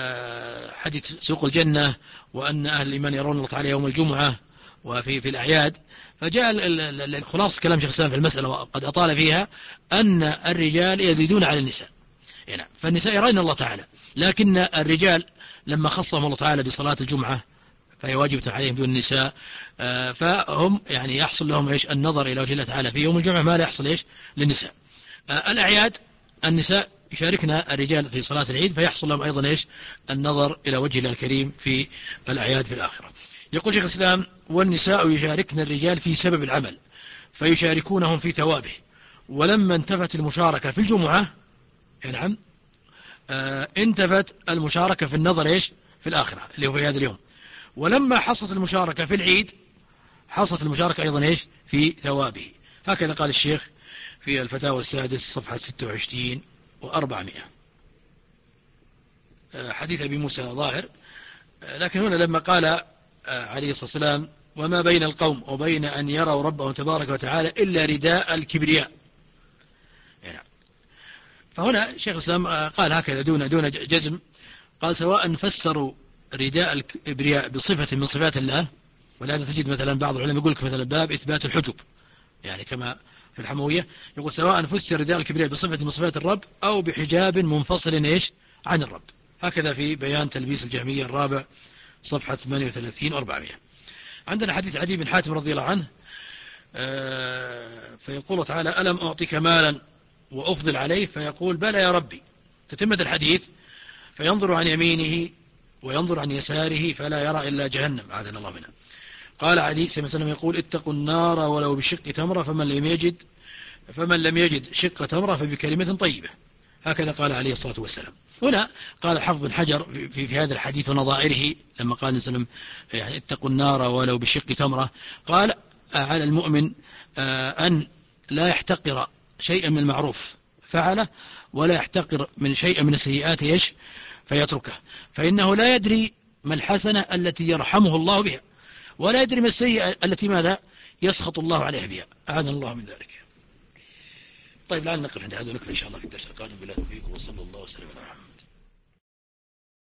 حديث سوق الجنة وأن أهل الإيمان يرون الله تعالى يوم الجمعة وفي في الأعياد، فجاء الخلاص كلام شيخ الإسلام في المسألة وقد أطال فيها أن الرجال يزيدون على النساء يعني، فالنساء يرين الله تعالى، لكن الرجال لما خصهم الله تعالى بصلاة الجمعة فهي واجبة عليهم دون النساء، فهم يعني يحصل لهم إيش النظر إلى وجه الله تعالى في يوم الجمعة ما لا يحصل إيش للنساء. الأعياد النساء يشاركنا الرجال في صلاة العيد فيحصل لهم أيضا إيش النظر إلى وجه الله الكريم في الأعياد في الآخرة. يقول شيخ الإسلام والنساء يشاركن الرجال في سبب العمل فيشاركونهم في ثوابه، ولما انتفت المشاركة في الجمعة نعم آه انتفت المشاركة في النظر إيش في الآخرة اللي هو في هذا اليوم، ولما حصلت المشاركة في العيد حصلت المشاركة أيضا إيش في ثوابه. هكذا قال الشيخ في الفتاوى السادس صفحة ستة وعشرين وأربعمائة. حديث أبي موسى ظاهر، لكن هنا لما قال عليه الصلاة والسلام وما بين القوم وبين أن يروا ربهم تبارك وتعالى إلا رداء الكبرياء يعني، فهنا شيخ الإسلام قال هكذا دون دون جزم، قال سواء فسروا رداء الكبرياء بصفة من صفات الله، ولهذا تجد مثلا بعض العلماء يقول لك مثلا باب إثبات الحجب يعني كما في الحموية يقول سواء فسر رداء الكبرياء بصفة من صفات الرب أو بحجاب منفصل إيش عن الرب. هكذا في بيان تلبيس الجهمية الرابع صفحة ثمانية وثلاثين وأربعمائة. عندنا حديث عدي بن حاتم رضي الله عنه فيقول تعالى ألم أعطيك مالا وأفضل عليه فيقول بلى يا ربي، تتمة الحديث فينظر عن يمينه وينظر عن يساره فلا يرى إلا جهنم عاذنا الله منها. قال علي صلى الله عليه وسلم يقول اتقوا النار ولو بشق تمرة فمن لم يجد فمن لم يجد شق تمرة فبكلمة طيبة. هكذا قال عليه الصلاة والسلام. هنا قال حفظ بن حجر في, في هذا الحديث ونظائره لما قال النبي صلى الله عليه وسلم يعني اتقوا النار ولو بشق تمرة، قال على المؤمن أن لا يحتقر شيئا من المعروف فعله ولا يحتقر من شيئا من السيئات يش فيتركه، فإنه لا يدري ما الحسنة التي يرحمه الله بها ولا يدري ما السيئة التي ماذا يسخط الله عليها بها، أعاذنا الله من ذلك. طيب لعل نقف عند هذا ونكمل إن شاء الله في الدرس القادم. بالله توفيق وصلى الله وسلم على محمد.